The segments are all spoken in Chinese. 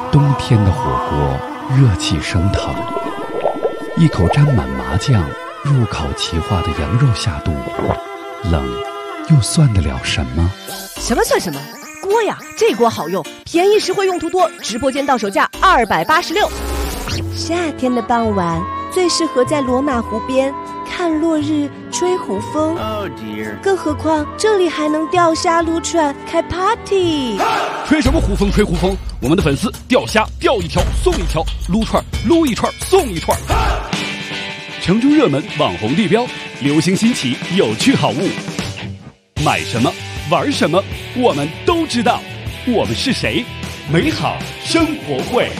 冬天的火锅热气升腾，一口沾满麻酱入烤齐化的羊肉下肚，冷又算得了什么？ 什么算什么？锅呀，这锅好用，便宜实惠，用途多，直播间到手价286。夏天的傍晚最适合在罗马湖边看落日、吹湖风。更何况这里还能钓虾、撸串、开 party。 吹什么湖风？吹湖风！我们的粉丝钓虾钓一条送一条，撸串撸一串送一串。城中热门网红地标，流行新奇有趣好物，买什么玩什么我们都知道。我们是谁？美好生活会。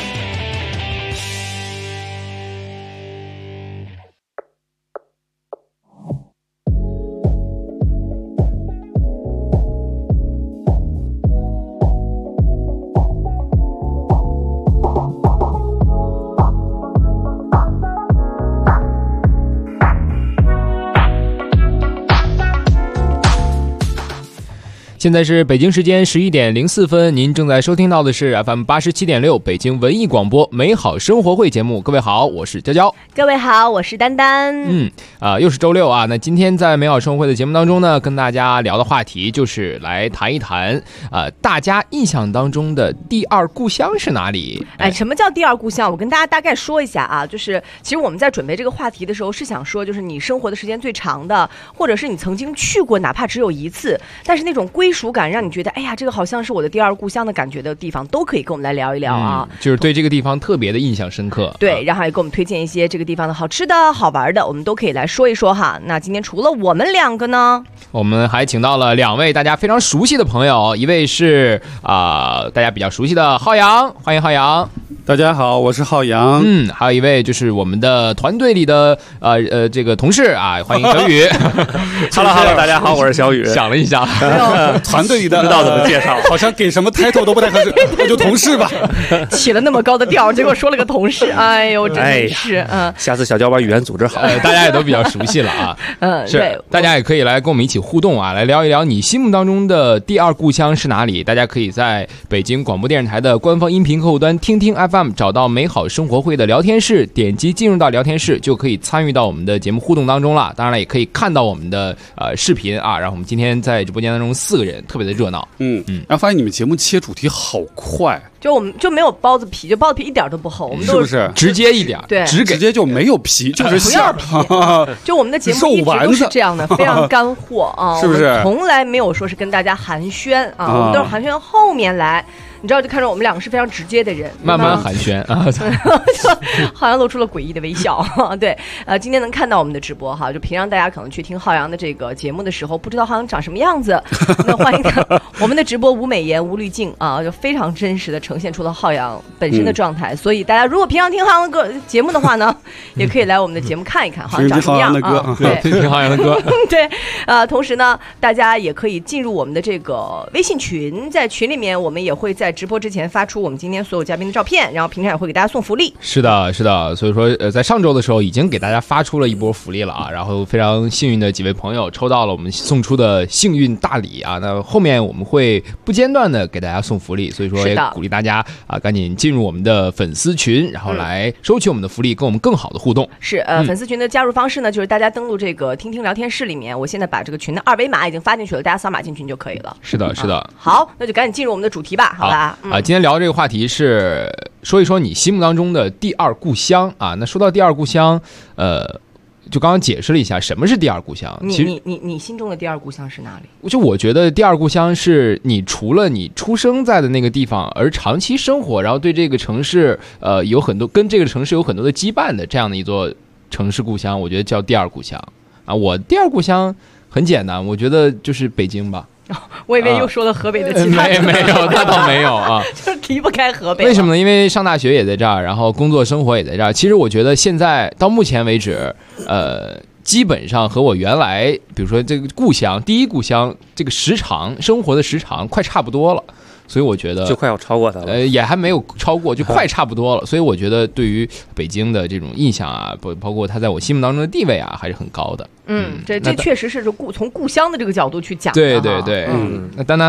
现在是北京时间11点04分，您正在收听到的是 FM 87.6北京文艺广播美好生活会节目。各位好，我是娇娇。 各位好，我是丹丹。 又是周六啊。那今天在美好生活会的节目当中呢，跟大家聊的话题就是来谈一谈大家印象当中的第二故乡是哪里？ 什么叫第二故乡？我跟大家大概说一下啊，就是其实我们在准备这个话题的时候是想说，就是你生活的时间最长的，或者是你曾经去过哪怕只有一次，但是那种归属感让你觉得哎呀这个好像是我的第二故乡的感觉的地方，都可以跟我们来聊一聊啊。 就是对这个地方特别的印象深刻。 对，然后也给我们推荐一些这个地方的好吃的好玩的，我们都可以来说一说哈。那今天除了我们两个呢， 我们还请到了两位大家非常熟悉的朋友，一位是大家比较熟悉的浩洋，欢迎浩洋。 大家好，我是浩洋。 还有一位就是我们的团队里的这个同事啊，欢迎小雨。 Hello， 大家好，我是小雨。 想了一下， 团队里的不知道怎么介绍，好像给什么 title 都不太合适，那就同事吧。 起了那么高的调，结果说了个同事，哎呦，真的是下次小娇把语言组织好。 大家也都比较熟悉了啊。是对， 大家也可以来跟我们一起互动啊，来聊一聊你心目当中的第二故乡是哪里？大家可以在北京广播电视台的官方音频客户端听听 FM 找到美好生活会的聊天室，点击进入到聊天室就可以参与到我们的节目互动当中了。当然了，也可以看到我们的视频啊。然后我们今天在直播间当中4个人特别的热闹。 然后发现你们节目切主题好快， 就我们就没有包子皮，就包子皮一点都不厚，我们都是不是直接一点？ 对， 直接就没有皮，就是馅儿。 就我们的节目一直都是这样的，非常干货啊， 是不是？ 从来没有说是跟大家寒暄啊，我们都是寒暄后面来。你知道，就看着我们两个是非常直接的人， 慢慢寒暄啊， 好像露出了诡异的微笑。对，今天能看到我们的直播哈，就平常大家可能去听浩洋的这个节目的时候，不知道浩洋长什么样子，那欢迎看我们的直播，无美颜无滤镜啊，就非常真实的呈现出了浩洋本身的状态。所以大家如果平常听浩洋的歌节目的话呢，也可以来我们的节目看一看浩洋长什么样啊。 对，听浩洋的歌。 对，同时呢，大家也可以进入我们的这个微信群，在群里面我们也会在直播之前发出我们今天所有嘉宾的照片，然后平常也会给大家送福利。 是的，是的，所以说在上周的时候已经给大家发出了一波福利了啊，然后非常幸运的几位朋友抽到了我们送出的幸运大礼啊，那后面我们会不间断的给大家送福利，所以说也鼓励大家啊赶紧进入我们的粉丝群，然后来收取我们的福利，跟我们更好的互动。 是粉丝群的加入方式呢，就是大家登录这个听听聊天室里面，我现在把这个群的2维码已经发进去了，大家扫码进群就可以了。 是的，是的。 好，那就赶紧进入我们的主题吧，好吧？ 今天聊这个话题是说一说你心目当中的第二故乡啊。那说到第二故乡，就刚刚解释了一下什么是第二故乡。 你心中的第二故乡是哪里？ 就我觉得第二故乡是你除了你出生在的那个地方，而长期生活，然后对这个城市有很多跟这个城市有很多的羁绊的这样的一座城市故乡，我觉得叫第二故乡啊。我第二故乡很简单，我觉得就是北京吧。 我以为又说了河北的其他没有，那倒没有啊， 就是离不开河北。 为什么呢？因为上大学也在这儿，然后工作生活也在这儿。其实我觉得现在到目前为止，基本上和我原来，比如说这个故乡第一故乡这个生活的时长快差不多了。所以我觉得就快要超过它了， 也还没有超过，就快差不多了。所以我觉得对于北京的这种印象啊，包括它在我心目当中的地位啊，还是很高的。 这确实是从故乡的这个角度去讲的。 对对对，那丹丹呢？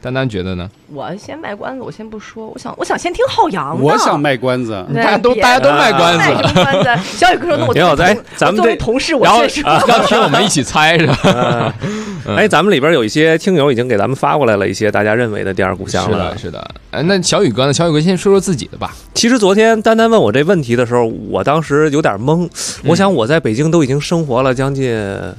丹丹觉得呢？ 我先卖关子，我先不说，我想先听浩洋的。 我想卖关子， 对大家都卖关子。 卖什么关子？小雨哥说：“那我咱们作为同事，我然后先说。 要听我们一起猜是吧？ 哎，咱们里边有一些听友已经给咱们发过来了一些大家认为的第二故乡了。 是的。那小雨哥呢？小雨哥先说说自己的吧。 其实昨天丹丹问我这问题的时候，我当时有点懵。我想我在北京都已经生活了将近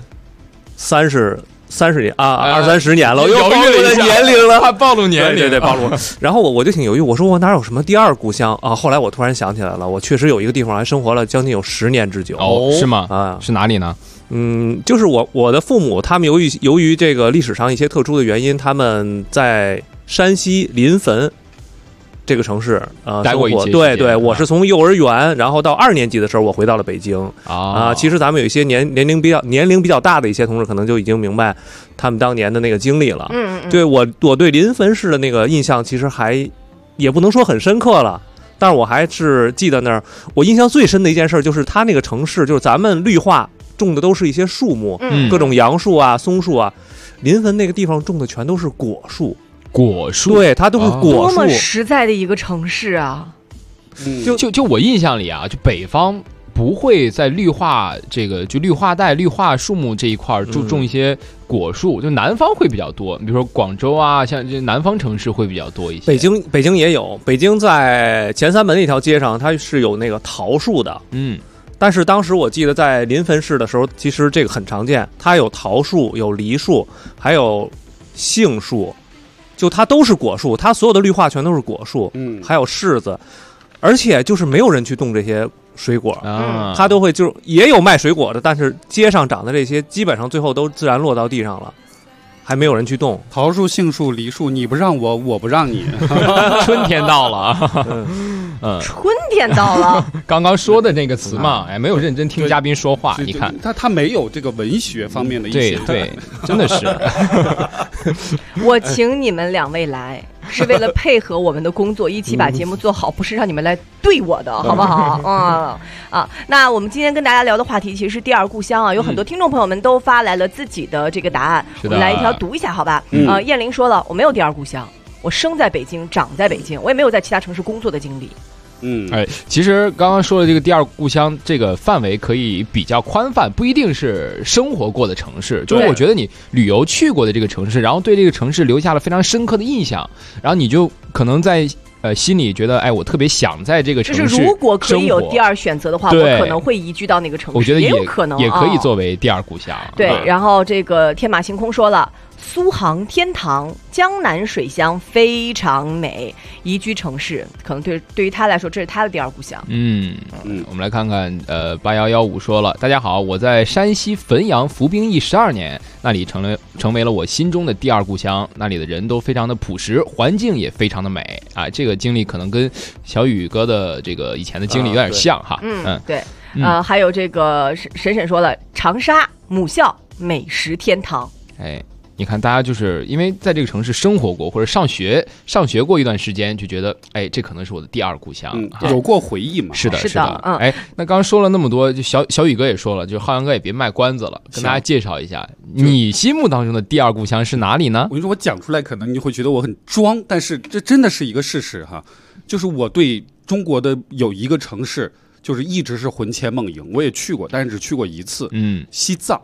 30年啊，20-30年了，又暴露了年龄了， 还暴露年龄， 对，暴露了。然后我就挺犹豫，我说我哪有什么第二故乡啊？后来我突然想起来了，我确实有一个地方还生活了将近有10年之久。 哦，是吗？ 啊， 是哪里呢？ 就是我的父母，他们由于这个历史上一些特殊的原因，他们在山西临汾这个城市待过一些时间。对，我是从幼儿园，然后到2年级的时候，我回到了北京啊。其实咱们有一些年龄比较大的一些同事，可能就已经明白他们当年的那个经历了。对我对临汾市的那个印象，其实还也不能说很深刻了。但是我还是记得那儿，我印象最深的一件事就是它那个城市，就是咱们绿化种的都是一些树木，各种杨树啊、松树啊。临汾那个地方种的全都是果树，对，它都是果树。 多么实在的一个城市啊！ 就我印象里啊，就北方不会在绿化就绿化带、绿化树木这一块种一些果树，就南方会比较多。比如说广州啊，像这南方城市会比较多一些。 北京也有，北京在前三门那条街上，它是有那个桃树的。但是当时我记得在临汾市的时候，其实这个很常见，它有桃树、有梨树，还有杏树，就它都是果树，它所有的绿化全都是果树，还有柿子，而且就是没有人去种这些水果啊，它都会就也有卖水果的，但是街上长的这些基本上最后都自然落到地上了。还没有人去动桃树、杏树、梨树，你不让我，我不让你。 春天到了啊， 春天到了。 刚刚说的那个词嘛，哎，没有认真听嘉宾说话，你看他没有这个文学方面的一些， 对，真的是。 我请你们2位来，是为了配合我们的工作，一起把节目做好，不是让你们来对我的，好不好？那我们今天跟大家聊的话题其实是第二故乡啊，有很多听众朋友们都发来了自己的这个答案，我们来一条读一下，好吧？燕玲说了，我没有第二故乡，我生在北京，长在北京，我也没有在其他城市工作的经历。 其实刚刚说的这个第二故乡这个范围可以比较宽泛，不一定是生活过的城市，就是我觉得你旅游去过的这个城市，然后对这个城市留下了非常深刻的印象，然后你就可能在心里觉得，哎，我特别想在这个城市生活。 就是如果可以有第二选择的话，我可能会移居到那个城市， 我觉得也有可能， 也可以作为第二故乡。 对，然后这个天马行空说了。苏杭天堂江南水乡非常美，宜居城市，可能对于他来说，这是他的第二故乡。 我们来看看8115说了，大家好，我在山西汾阳服兵役12年，那里成为了我心中的第二故乡，那里的人都非常的朴实，环境也非常的美啊。这个经历可能跟小雨哥的这个以前的经历有点像哈。 对，还有这个沈说了，长沙母校美食天堂。 你看，大家就是因为在这个城市生活过，或者上学过一段时间，就觉得，哎，这可能是我的第二故乡， 有过回忆嘛？ 是的。那刚刚说了那么多，就小雨哥也说了，就浩洋哥也别卖关子了，跟大家介绍一下，你心目当中的第二故乡是哪里呢？ 我跟你说，我讲出来可能你会觉得我很装，但是这真的是一个事实哈，就是我对中国的有一个城市，就是一直是魂牵梦萦，我也去过，但是只去过一次，西藏。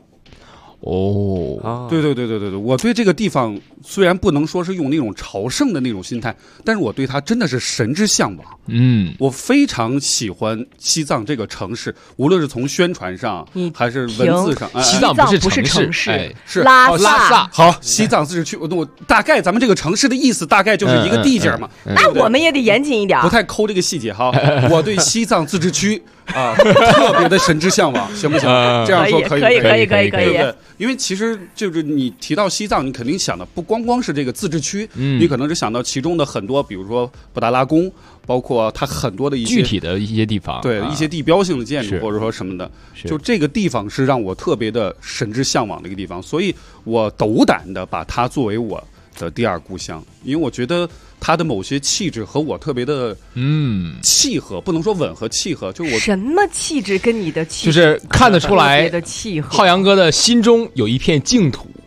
对，我对这个地方虽然不能说是用那种朝圣的那种心态，但是我对它真的是神之向往。我非常喜欢西藏这个城市，无论是从宣传上还是文字上。 西藏不是城市， 是拉萨。 好，西藏自治区，我大概咱们这个城市的意思大概就是一个地界嘛。 那我们也得严谨一点， 不太抠这个细节哈。我对西藏自治区特别的神之向往，行不行？这样说可以，对。因为其实就是你提到西藏，你肯定想的不光是这个自治区，你可能是想到其中的很多，比如说布达拉宫，包括它很多的一些具体的一些地方， 对一些地标性的建筑或者说什么的，就这个地方是让我特别的神之向往的一个地方，所以我斗胆的把它作为我的第二故乡，因为我觉得它的某些气质和我特别的契合，不能说吻合，契合。就我什么气质跟你的气质， 就是看得出来的契合。 浩洋哥的心中有一片净土，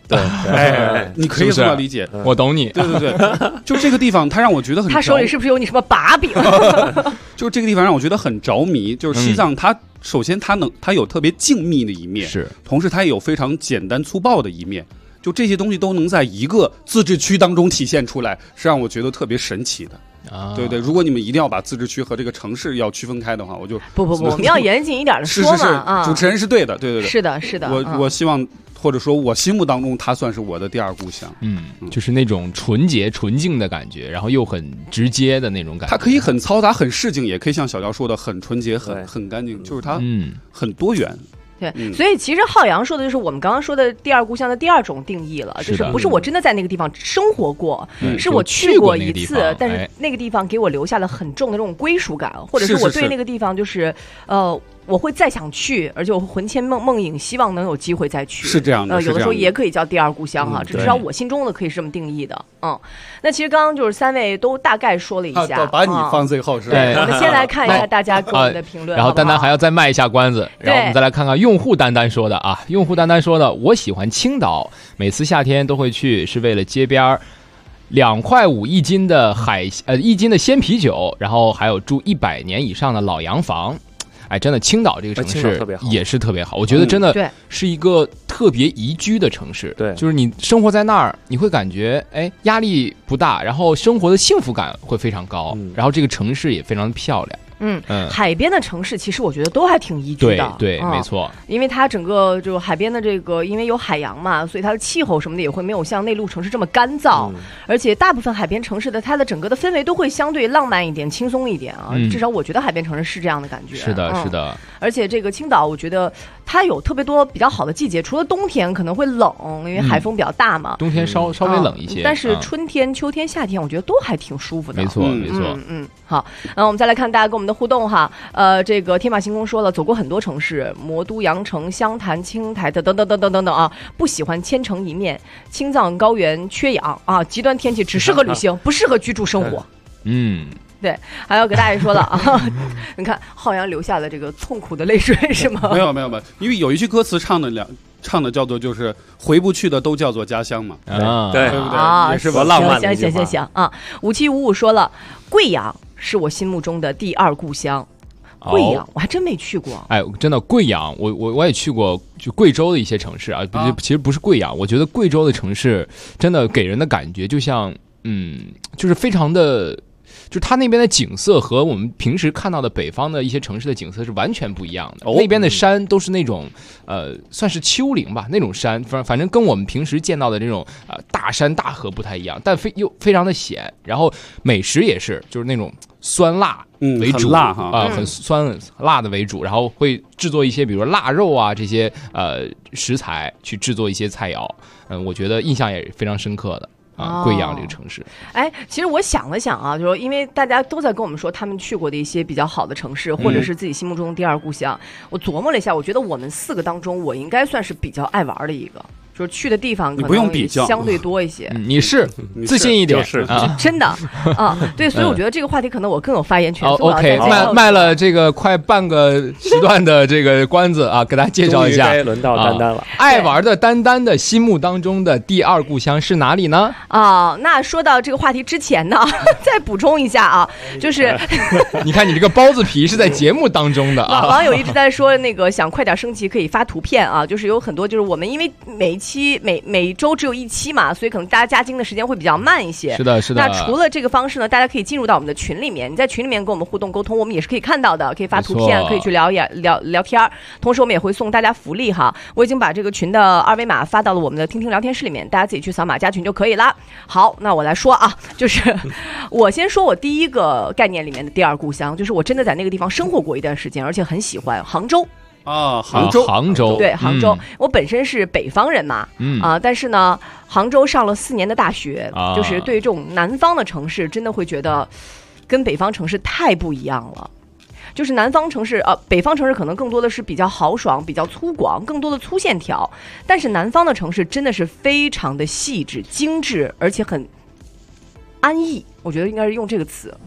对， 你可以这么理解， 我懂你。 对对对，就这个地方，它让我觉得很。 他手里是不是有你什么把柄？ 就这个地方让我觉得很着迷。就是西藏，它首先它有特别静谧的一面， 是， 同时它也有非常简单粗暴的一面。就这些东西都能在一个自治区当中体现出来，是让我觉得特别神奇的。对对，如果你们一定要把自治区和这个城市要区分开的话，我就不，我们要严谨一点的说嘛。 主持人是对的，对对对， 是的，是的。 我希望，或者说我心目当中，它算是我的第二故乡。 就是那种纯洁、纯净的感觉，然后又很直接的那种感觉。 它可以很嘈杂、很市井，也可以像小廖说的很纯洁、很干净，就是它很多元。 对，所以其实浩洋说的就是我们刚刚说的第二故乡的第二种定义了，就是不是我真的在那个地方生活过，是我去过一次，但是那个地方给我留下了很重的这种归属感，或者是我对那个地方就是我会再想去，而且我魂牵梦萦，希望能有机会再去。 是这样的， 有的时候也可以叫第二故乡哈，至少我心中的可以是这么定义的。那其实刚刚就是三位都大概说了一下， 把你放最后是吧？ 我们先来看一下大家给我们的评论， 然后丹丹还要再卖一下关子，然后我们再来看看用户丹丹说的啊，用户丹丹说的，我喜欢青岛，每次夏天都会去，是为了街边2.5块一斤的1斤的鲜啤酒，然后还有住100年以上的老洋房。哎，真的，青岛这个城市也是特别好，我觉得真的是一个特别宜居的城市。 对， 就是你生活在那儿，你会感觉压力不大，然后生活的幸福感会非常高，然后这个城市也非常漂亮。 海边的城市其实我觉得都还挺宜居的， 对，没错， 因为它整个就海边的这个，因为有海洋嘛，所以它的气候什么的也会没有像内陆城市这么干燥，而且大部分海边城市的它的整个的氛围都会相对浪漫一点、轻松一点啊，至少我觉得海边城市是这样的感觉。 是的，是的。 而且这个青岛，我觉得它有特别多比较好的季节，除了冬天可能会冷，因为海风比较大嘛， 冬天稍微冷一些， 但是春天、秋天、夏天，我觉得都还挺舒服的。 没错，没错。 好，我们再来看大家跟我们的互动哈。这个天马行空说了，走过很多城市，魔都、羊城、湘潭、青台的等等啊，不喜欢千城一面，青藏高原缺氧啊，极端天气只适合旅行，不适合居住生活。对，还有给大家说了啊，你看浩洋流下了这个痛苦的泪水是吗？ 没有，因为有一句歌词唱的叫做就是回不去的都叫做家乡嘛， 对不对？也是吧，浪漫的。 行啊，5755说了，贵阳是我心目中的第二故乡。贵阳我还真没去过。 哎，真的贵阳，我也去过，就贵州的一些城市啊，其实不是贵阳，我觉得贵州的城市真的给人的感觉就像就是非常的。就是它那边的景色和我们平时看到的北方的一些城市的景色是完全不一样的。那边的山都是那种算是丘陵吧，那种山，反正跟我们平时见到的这种大山大河不太一样，但又非常的险。然后美食也是，就是那种酸辣为主， 很辣哈， 很酸辣的为主，然后会制作一些比如腊肉啊这些食材去制作一些菜肴。我觉得印象也非常深刻的。贵阳这个城市， 其实我想了想啊，就是因为大家都在跟我们说他们去过的一些比较好的城市，或者是自己心目中的第二故乡。我琢磨了一下，我觉得我们4个当中，我应该算是比较爱玩的一个。就是去的地方可能相对多一些， 你是自信一点是真的啊，对，所以我觉得这个话题可能我更有发言权。 OK， 卖了这个快半个时段的这个关子啊，给大家介绍一下。 轮到丹丹了， 爱玩的丹丹的心目当中的第二故乡是哪里呢？ 那说到这个话题之前呢，再补充一下啊，就是你看你这个包子皮是在节目当中的啊。 网友一直在说那个想快点升级可以发图片啊，就是有很多就是我们因为每周只有1期嘛，所以可能大家加精的时间会比较慢一些。 是的。 那除了这个方式呢，大家可以进入到我们的群里面，你在群里面跟我们互动沟通，我们也是可以看到的，可以发图片，可以去聊天。同时我们也会送大家福利哈，我已经把这个群的2维码发到了我们的听听聊天室里面，大家自己去扫码加群就可以啦。好，那我来说啊，就是我先说我第一个概念里面的第二故乡，就是我真的在那个地方生活过一段时间，而且很喜欢杭州。 杭州， 对，杭州，我本身是北方人嘛，但是呢，杭州上了4年的大学，就是对于这种南方的城市，真的会觉得跟北方城市太不一样了。就是南方城市，北方城市可能更多的是比较豪爽、比较粗犷，更多的粗线条，但是南方的城市真的是非常的细致、精致，而且很安逸，我觉得应该是用这个词。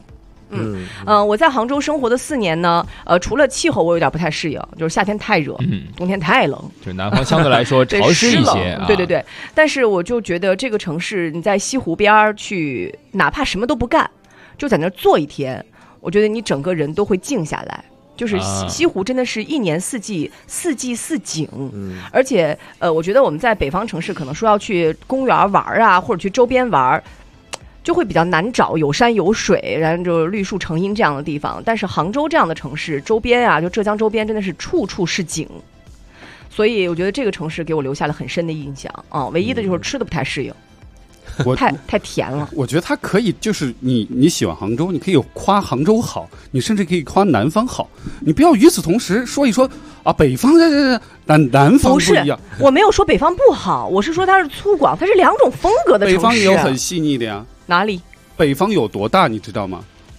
我在杭州生活的4年呢，除了气候我有点不太适应，就是夏天太热，冬天太冷， 就是南方相对来说潮湿一些对对对。但是我就觉得这个城市，你在西湖边去，哪怕什么都不干，就在那儿坐一天，我觉得你整个人都会静下来。就是西湖真的是一年四季四景，而且我觉得我们在北方城市可能说要去公园玩啊，或者去周边玩，就会比较难找有山有水，然后就绿树成荫这样的地方。但是杭州这样的城市周边啊，就浙江周边真的是处处是景，所以我觉得这个城市给我留下了很深的印象啊。唯一的就是吃的不太适应。太甜了。 我觉得它可以，就是你喜欢杭州，你可以夸杭州好，你甚至可以夸南方好，你不要与此同时说一说啊，北方但南方不一样。 我没有说北方不好，我是说它是粗犷，它是2种风格的城市。 北方也有很细腻的呀。 哪里？ 北方有多大，你知道吗？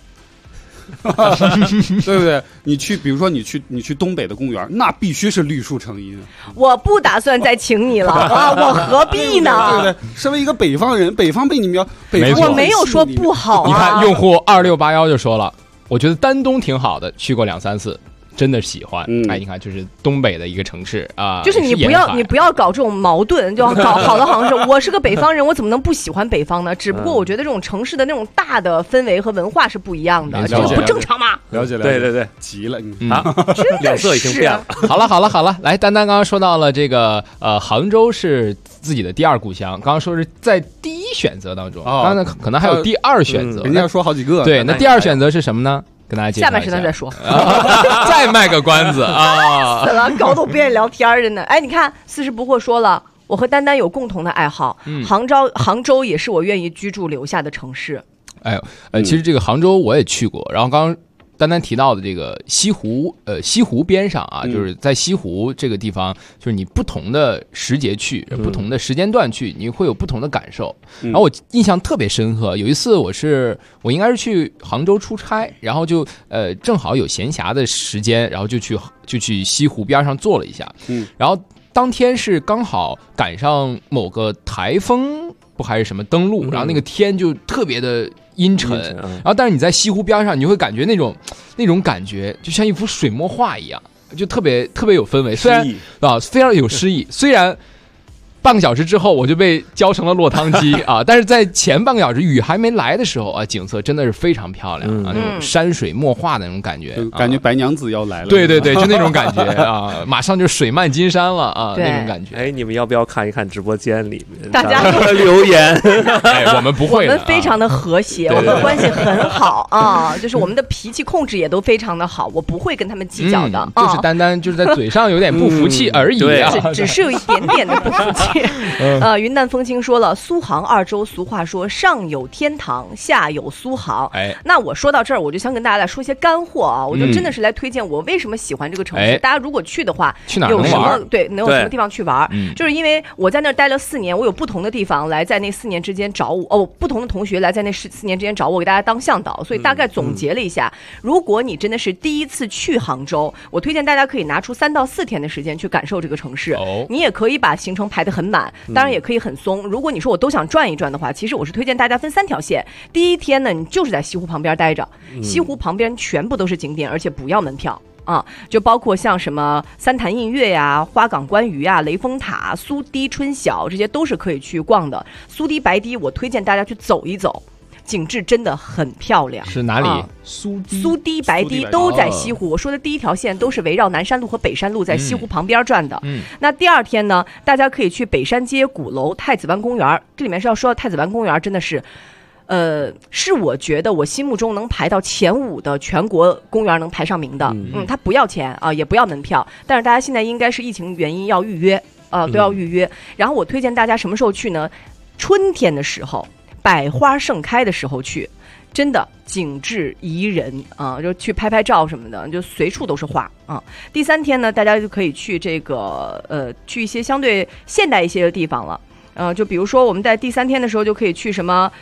对不对？比如说你去东北的公园，那必须是绿树成荫。 我不打算再请你了啊！我何必呢？ 对不对？身为一个北方人，北方被你描， 我没有说不好啊。 你看，用户2681就说了，我觉得丹东挺好的，去过2、3次。真的喜欢，你看，就是东北的一个城市啊， 就是你不要搞这种矛盾，就要搞好的杭州。我是个北方人，我怎么能不喜欢北方呢？只不过我觉得这种城市的那种大的氛围和文化是不一样的，这个不正常吗？ 了解， 对， 急了， 脸色已经变了。 好了，来，丹丹刚刚说到了这个杭州是自己的第2故乡，刚刚说是在第1选择当中，刚才可能还有第2选择， 人家说好几个。 对，那第2选择是什么呢？跟大家介绍一下， 下半时段再说， 再卖个关子啊！ 死了，搞得我不愿意聊天着呢。哎，你看四十不惑说了，我和丹丹有共同的爱好，杭州也是我愿意居住留下的城市。 哎，其实这个杭州我也去过，然后刚刚丹丹提到的这个西湖边上啊，就是在西湖这个地方，就是你不同的时节去，不同的时间段去，你会有不同的感受。然后我印象特别深刻，有一次我应该是去杭州出差，然后就正好有闲暇的时间，然后就去西湖边上坐了一下。然后当天是刚好赶上某个台风不还是什么登陆，然后那个天就特别的阴沉，然后但是你在西湖边上，你就会感觉那种感觉就像一幅水墨画一样，就特别有氛围，虽然非常有诗意，虽然半个小时之后我就被浇成了落汤鸡啊！但是在前半个小时雨还没来的时候啊，景色真的是非常漂亮啊，那种山水墨画的那种感觉， 感觉白娘子要来了。 对，就那种感觉啊，马上就水漫金山了啊，那种感觉。 哎，你们要不要看一看直播间里面大家的留言？ 哎，我们不会的， 我们非常的和谐，我们关系很好啊，就是我们的脾气控制也都非常的好，我不会跟他们计较的。 就是单单就是在嘴上有点不服气而已啊， 只是有一点点的不服气。云淡风轻说了，苏杭2州俗话说上有天堂，下有苏杭。 哎， 那我说到这儿，我就想跟大家来说一些干货啊，我就真的是来推荐我为什么喜欢这个城市。大家如果去的话， 去哪有什么能有什么地方去玩？就是因为我在那儿待了4年，我有不同的地方来在那4年之间找我，不同的同学来在那4年之间找我，给大家当向导。所以大概总结了一下，如果你真的是第一次去杭州，我推荐大家可以拿出3到4天的时间去感受这个城市。你也可以把行程排得很满。当然也可以很松。如果你说我都想转一转的话，其实我是推荐大家分3条线。第一天呢，你就是在西湖旁边待着，西湖旁边全部都是景点，而且不要门票啊，就包括像什么三潭印月呀、花港观鱼呀、雷峰塔、苏堤春晓，这些都是可以去逛的。苏堤白堤我推荐大家去走一走，景致真的很漂亮。 是哪里？ 苏堤白堤都在西湖。我说的第1条线都是围绕南山路和北山路在西湖旁边转的。那第2天呢，大家可以去北山街、鼓楼、太子湾公园。这里面是要说到太子湾公园，真的是是我觉得我心目中能排到前5的全国公园能排上名的。它不要钱啊，也不要门票，但是大家现在应该是疫情原因要预约都要预约。然后我推荐大家什么时候去呢？春天的时候，百花盛开的时候去，真的景致宜人啊，就去拍拍照什么的，就随处都是花啊。第3天呢，大家就可以去这个去一些相对现代一些的地方了。就比如说我们在第3天的时候就可以去什么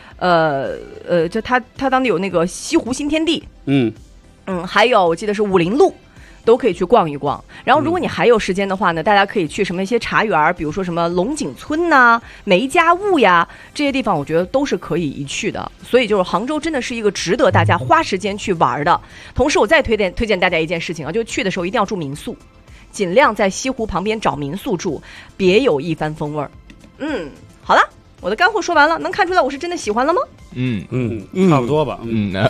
就它当地有那个西湖新天地，还有我记得是武林路。 都可以去逛一逛。然后如果你还有时间的话呢，大家可以去什么一些茶园，比如说什么龙井村呐、梅家坞呀，这些地方我觉得都是可以一去的。所以就是杭州真的是一个值得大家花时间去玩的。同时我再推荐大家一件事情啊，就去的时候一定要住民宿，尽量在西湖旁边找民宿住，别有一番风味儿。好了，我的干货说完了，能看出来我是真的喜欢了吗？ 差不多吧。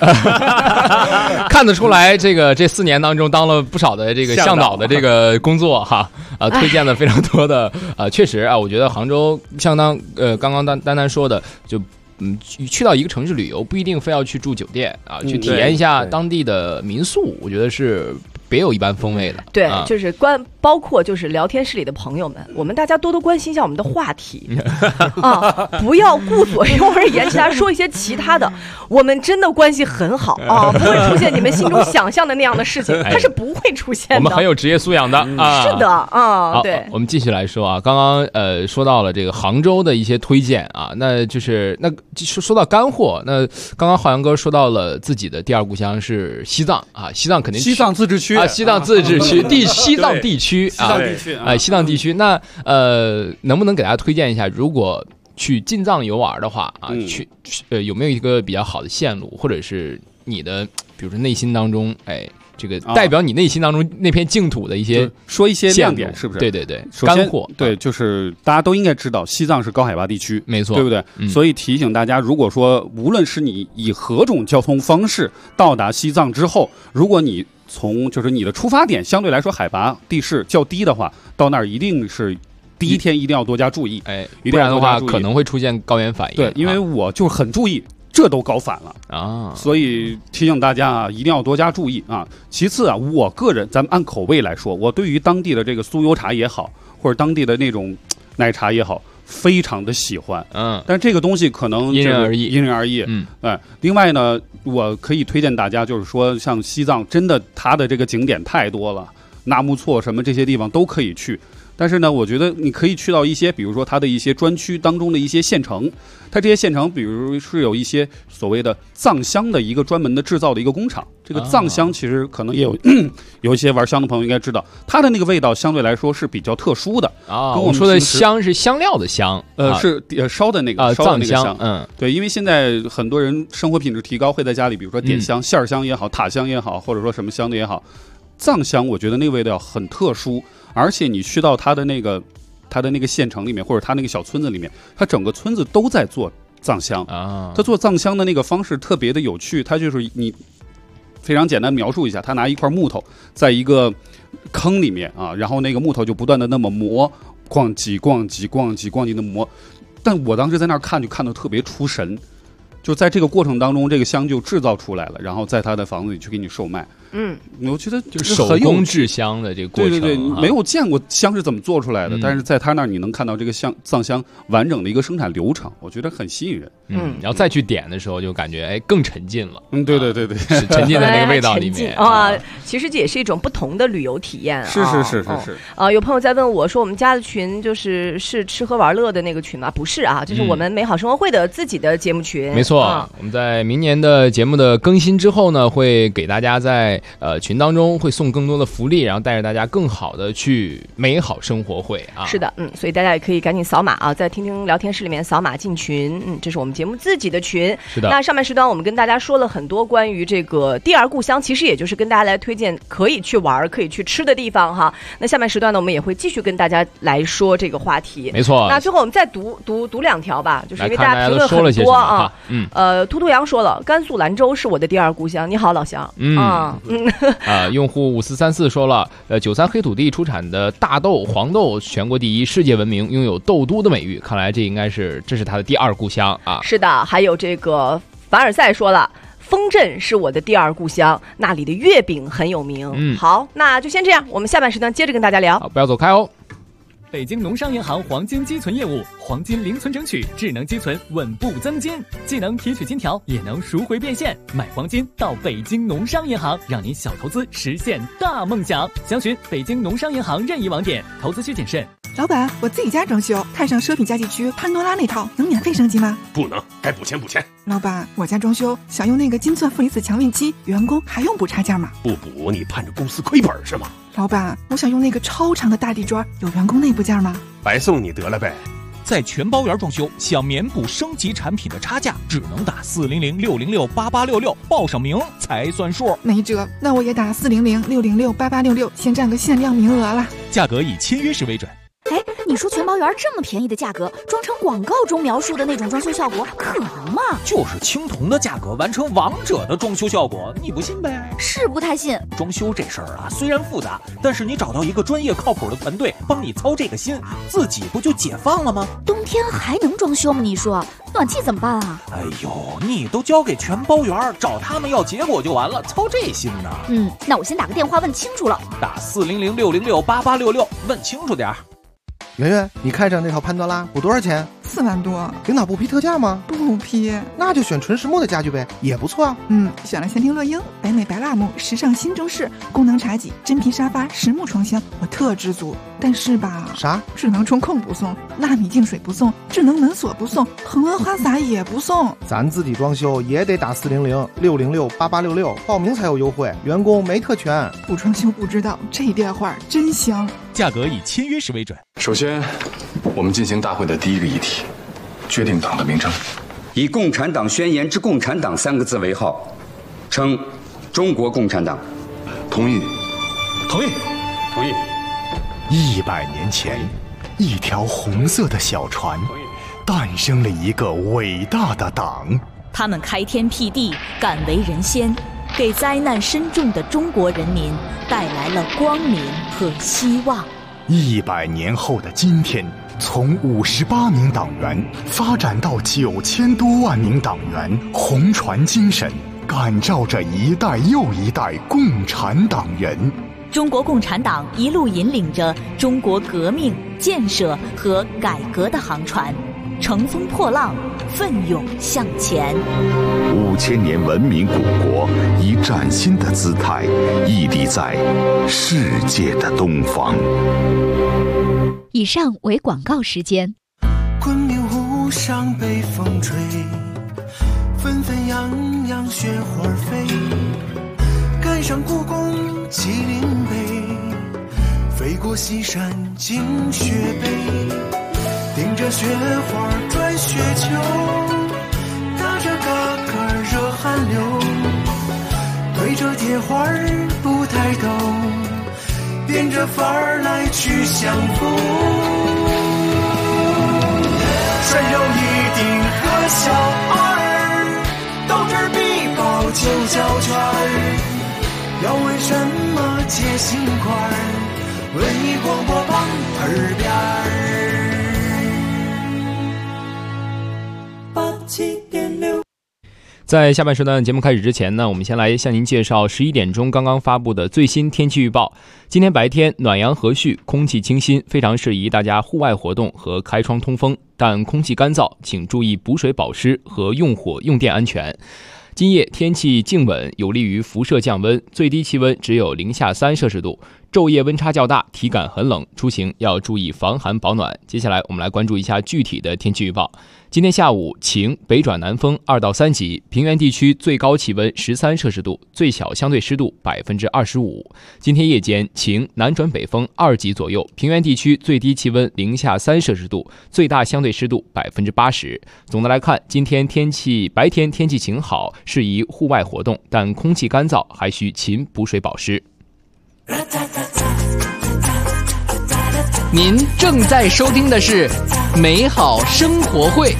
看得出来，这4年当中当了不少的这个向导的这个工作哈，推荐了非常多的确实啊，我觉得杭州相当刚刚丹丹说的就。去到一个城市旅游，不一定非要去住酒店啊，去体验一下当地的民宿，我觉得是别有一番风味的。 对，就是包括就是聊天室里的朋友们，我们大家多多关心一下我们的话题啊，不要顾左右而言其他，说一些其他的。我们真的关系很好啊，不会出现你们心中想象的那样的事情，它是不会出现的。 我们很有职业素养的啊。 是的啊，对。 我们继续来说啊，刚刚说到了这个杭州的一些推荐啊，那就是说到干货，那刚刚浩洋哥说到了自己的第二故乡是西藏啊，西藏肯定西藏自治区啊，西藏自治区西藏地区西藏地区。那能不能给大家推荐一下，如果去进藏游玩的话啊，有没有一个比较好的线路，或者是你的比如说内心当中这个代表你内心当中那片净土的一些说一些亮点，是不是？ 对，干货。 对，就是大家都应该知道，西藏是高海拔地区， 没错， 对不对？所以提醒大家，如果说无论是你以何种交通方式到达西藏之后，如果你就是你的出发点相对来说海拔地势较低的话，到那儿一定是第一天一定要多加注意， 不然的话可能会出现高原反应。 对，因为我就很注意。这都搞反了啊！所以提醒大家啊，一定要多加注意啊。其次啊，我个人咱们按口味来说，我对于当地的这个酥油茶也好，或者当地的那种奶茶也好，非常的喜欢。但这个东西可能因人而异。 另外呢，我可以推荐大家，就是说像西藏，真的它的这个景点太多了，纳木错什么这些地方都可以去。但是呢，我觉得你可以去到一些，比如说它的一些专区当中的一些县城，它这些县城，比如是有一些所谓的藏香的一个专门的制造的一个工厂。这个藏香其实可能也有一些玩香的朋友应该知道，它的那个味道相对来说是比较特殊的啊。跟我们说的香是香料的香， 是烧的那个烧的那个香。 对，因为现在很多人生活品质提高，会在家里比如说点香，线香也好，塔香也好，或者说什么香的也好，藏香我觉得那个味道很特殊。而且你去到它的那个县城里面，或者它那个小村子里面，它整个村子都在做藏香啊。它做藏香的那个方式特别的有趣，它就是你非常简单描述一下，他拿一块木头在一个坑里面啊，然后那个木头就不断的那么磨，咣叽的磨。但我当时在那儿看，就看得特别出神。就在这个过程当中，这个香就制造出来了，然后在他的房子里去给你售卖。我觉得就是手工制香的这个过程。 对，没有见过香是怎么做出来的，但是在他那儿你能看到这个藏香完整的一个生产流程，我觉得很吸引人。 然后再去点的时候就感觉更沉浸了。 对， 是沉浸在那个味道里面啊。其实这也是一种不同的旅游体验。 是啊。有朋友在问我说，我们家的群是吃喝玩乐的那个群吗？不是啊，这是我们美好生活会的自己的节目群。 没错。我们在明年的节目的更新之后呢，会给大家在群当中会送更多的福利，然后带着大家更好的去美好生活会啊。 是的，所以大家也可以赶紧扫码啊，在听听聊天室里面扫码进群。这是我们节目自己的群。 是的。 那上半时段我们跟大家说了很多关于这个第二故乡，其实也就是跟大家来推荐可以去玩、可以去吃的地方哈。那下半时段呢，我们也会继续跟大家来说这个话题。 没错。 那最后我们再读2条吧，就是因为大家评论很多啊。突突羊说了，甘肃兰州是我的第二故乡。你好，老乡。 用户5434说了，93黑土地出产的大豆、黄豆全国第一，世界闻名，拥有豆都的美誉。看来这是他的第二故乡啊。 是的，还有这个凡尔赛说了，丰镇是我的第二故乡，那里的月饼很有名。好，那就先这样，我们下半时段接着跟大家聊。 好，不要走开哦。 北京农商银行黄金积存业务，黄金零存整取，智能积存，稳步增金，既能提取金条，也能赎回变现。买黄金到北京农商银行，让您小投资实现大梦想。详询北京农商银行任意网点，投资需谨慎。 老板，我自己家装修，看上奢品家具区潘多拉那套，能免费升级吗？ 不能，该补钱补钱。 老板，我家装修想用那个金钻负离子强运机，员工还用补差价吗？ 不补你盼着公司亏本是吗？ 老板，我想用那个超长的大地砖，有员工内部价吗？ 白送你得了呗。 在全包圆装修，想免补升级产品的差价，只能打400-606-8866，报上名才算数。 没辙，那我也打400-606-8866，先占个限量名额了。 价格以签约时为准。 哎，你说全包圆这么便宜的价格，装成广告中描述的那种装修效果，可能吗？ 就是青铜的价格完成王者的装修效果，你不信呗？ 是不太信。 装修这事儿啊，虽然复杂，但是你找到一个专业靠谱的团队帮你操这个心，自己不就解放了吗？ 冬天还能装修吗？你说暖气怎么办啊？ 哎呦，你都交给全包圆，找他们要结果就完了，操这心呢？ 那我先打个电话问清楚了。 打400-606-8866，问清楚点。 圆圆，你看上那套潘多拉补多少钱 ？4万多。 领导不批特价吗？ 不批。 那就选纯实木的家具呗，也不错啊。 选了仙庭乐英、北美白蜡木、时尚新中式、功能茶几、真皮沙发、实木床箱，我特知足。但是吧， 啥？ 智能中控不送，纳米净水不送，智能门锁不送，恒温花洒也不送。 咱自己装修也得打400-606-8866，报名才有优惠，员工没特权。 不装修不知道，这电话真香。 价格以签约时为准。 首先，我们进行大会的第一个议题，决定党的名称， 以《共产党宣言》之“共产党”3个字为号，称中国共产党。 同意。 同意。 同意。 100年前，一条红色的小船，诞生了一个伟大的党。 他们开天辟地，敢为人先，给灾难深重的中国人民带来了光明和希望。 100年后的今天，从58名党员发展到9000多万名党员，红船精神感召着一代又一代共产党人。 中国共产党一路引领着中国革命、建设和改革的航船，乘风破浪，奋勇向前。 5000年文明古国以崭新的姿态屹立在世界的东方。 以上为广告时间。 昆明湖上北风吹，纷纷扬扬雪花飞，赶上故宫麒麟碑，飞过西山惊雪碑，顶着雪花转雪球，打着嘎嘎热汗流，对着铁花不抬头，变着法儿来去相逢。山有一定和小二，斗智必报9角圈。要为什么结心块？文艺广播旁耳边87.6。 在下半时段节目开始之前呢，我们先来向您介绍11点钟刚刚发布的最新天气预报。今天白天暖阳和煦，空气清新，非常适宜大家户外活动和开窗通风，但空气干燥，请注意补水保湿和用火用电安全。今夜天气静稳，有利于辐射降温，最低气温只有零下3摄氏度，昼夜温差较大，体感很冷，出行要注意防寒保暖。接下来我们来关注一下具体的天气预报。今天下午晴，北转南风2到3级，平原地区最高气温13摄氏度，最小相对湿度25%。今天夜间晴，南转北风2级左右，平原地区最低气温零下3摄氏度，最大相对湿度80%。总的来看，今天白天天气晴好，适宜户外活动，但空气干燥，还需勤补水保湿。 您正在收听的是美好生活会。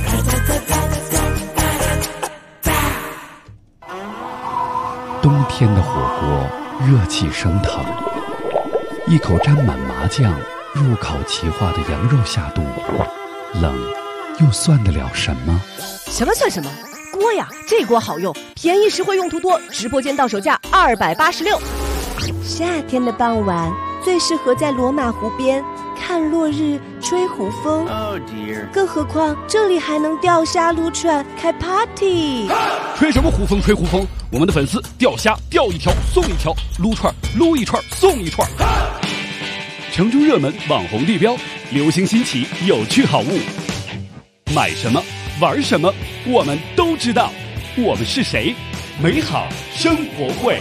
冬天的火锅热气升腾，一口沾满麻酱入烤齐化的羊肉下肚，冷又算得了什么？ 什么算什么？锅呀，这锅好用，便宜实惠用途多，直播间到手价286。 夏天的傍晚最适合在罗马湖边看落日吹胡风，更何况这里还能钓虾撸串开 party。 吹什么胡风吹胡风，我们的粉丝钓虾钓一条送一条，撸串撸一串送一串。成都热门网红地标流行新奇，有趣好物。买什么，玩什么，我们都知道。我们是谁？美好生活会。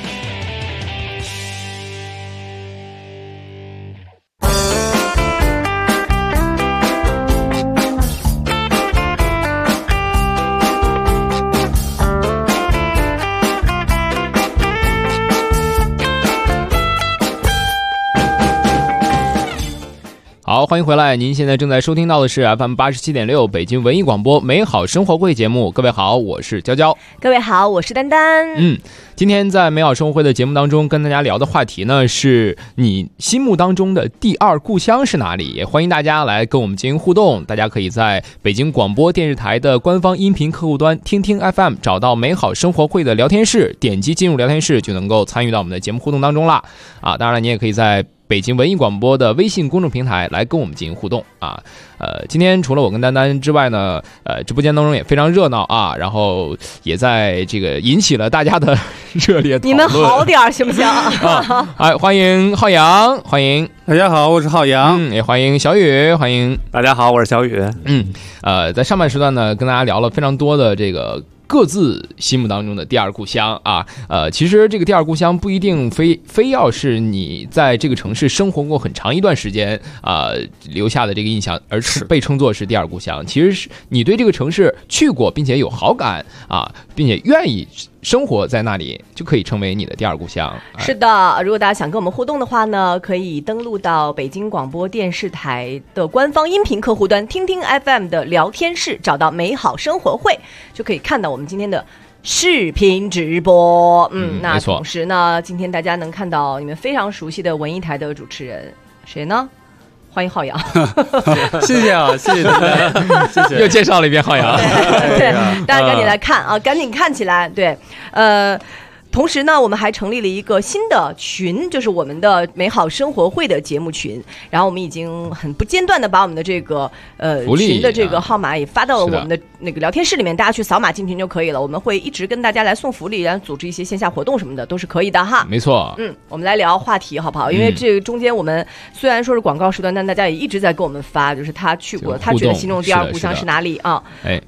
好，欢迎回来！您现在正在收听到的是 FM 87.6北京文艺广播美好生活会节目。各位好，我是娇娇。 各位好，我是丹丹。 今天在美好生活会的节目当中，跟大家聊的话题呢，是你心目当中的第二故乡是哪里？也欢迎大家来跟我们进行互动。大家可以在北京广播电视台的官方音频客户端听听 FM 找到美好生活会的聊天室，点击进入聊天室就能够参与到我们的节目互动当中啦。当然你也可以在北京文艺广播的微信公众平台来跟我们进行互动啊。今天除了我跟丹丹之外呢，直播间当中也非常热闹啊，然后也在这个引起了大家的热烈讨论。 你们好点儿行不行？ 欢迎浩洋，欢迎大家好，我是浩洋， 也欢迎小雨，欢迎大家好，我是小雨。 在上半时段呢，跟大家聊了非常多的这个各自心目当中的第二故乡啊，其实这个第二故乡不一定非要是你在这个城市生活过很长一段时间留下的这个印象，而被称作是第二故乡。其实是你对这个城市去过，并且有好感啊，并且愿意生活在那里，就可以成为你的第二故乡。 是的，如果大家想跟我们互动的话呢，可以登录到北京广播电视台的官方音频客户端听听 FM 的聊天室，找到美好生活会，就可以看到我们今天的视频直播。那同时呢，今天大家能看到你们非常熟悉的文艺台的主持人，谁呢？欢迎浩洋。 谢谢啊，谢谢大家，谢谢。 又介绍了一遍浩洋。 对，大家赶紧来看啊，赶紧看起来。对，同时呢，我们还成立了一个新的群，就是我们的美好生活会的节目群。然后我们已经很不间断的把我们的这个群的这个号码也发到了我们的那个聊天室里面，大家去扫码进群就可以了。我们会一直跟大家来送福利，然后组织一些线下活动什么的，都是可以的哈。 没错。 我们来聊话题好不好？因为这个中间我们虽然说是广告时段，但大家也一直在给我们发，就是他去过，他觉得心中第二故乡是哪里啊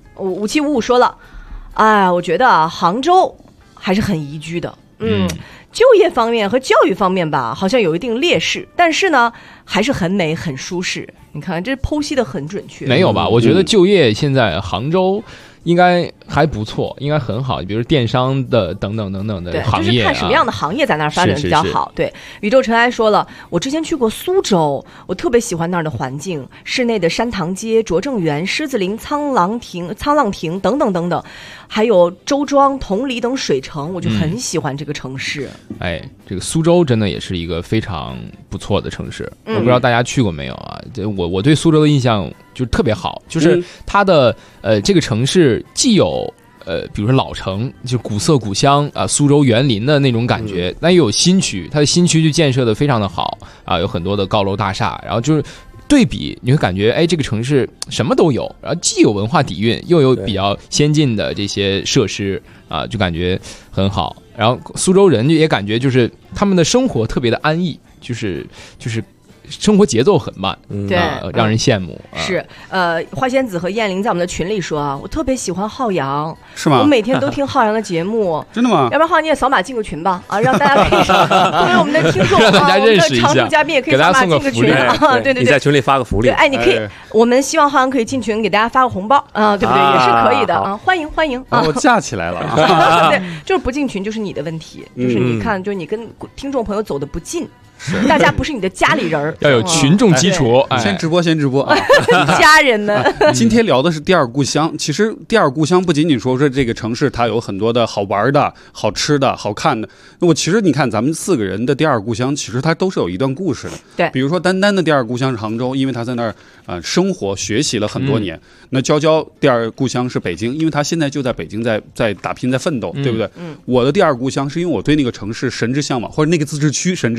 ？5755说了，我觉得杭州还是很宜居的，就业方面和教育方面吧，好像有一定劣势，但是呢，还是很美很舒适。你看，这剖析的很准确。 没有吧？我觉得就业现在杭州应该还不错，应该很好。比如电商的等等等等的行业， 就是看什么样的行业在那儿发展比较好。对，宇宙尘埃说了，我之前去过苏州，我特别喜欢那儿的环境，室内的山塘街、拙政园、狮子林、沧浪亭等等等等，还有周庄、同里等水城，我就很喜欢这个城市。 这个苏州真的也是一个非常不错的城市。我不知道大家去过没有啊？我对苏州的印象就特别好，就是它的这个城市既有比如说老城，就古色古香啊，苏州园林的那种感觉，但又有新区，它的新区就建设的非常的好啊，有很多的高楼大厦，然后就是对比你会感觉这个城市什么都有，然后既有文化底蕴，又有比较先进的这些设施啊，就感觉很好。然后苏州人也感觉就是他们的生活特别的安逸，就是生活节奏很慢， 对， 让人羡慕。 是，花仙子和燕玲在我们的群里说啊，我特别喜欢浩洋， 是吗？ 我每天都听浩洋的节目， 真的吗？ 要不然浩洋你也扫码进个群吧，让大家可以作为我们的听众， 让大家认识一下， 我们的常驻嘉宾也可以扫码进个群啊，对， 你在群里发个福利， 你可以，我们希望浩洋可以进群给大家发个红包啊，对不对？也是可以的啊，欢迎啊！ 我架起来了， 对，就是不进群就是你的问题，就是你看，就是你跟听众朋友走的不近。大家不是你的家里人， 要有群众基础。 先直播啊！ 家人们， 今天聊的是第二故乡。其实第二故乡不仅仅说这个城市它有很多的好玩的、好吃的、好看的。那其实你看咱们4个人的第二故乡，其实它都是有一段故事的。 对， 比如说丹丹的第二故乡是杭州，因为他在那儿生活学习了很多年。那娇娇第二故乡是北京，因为他现在就在北京在打拼在奋斗，对不对？我的第二故乡是因为我对那个城市神之向往，或者那个自治区神之向往。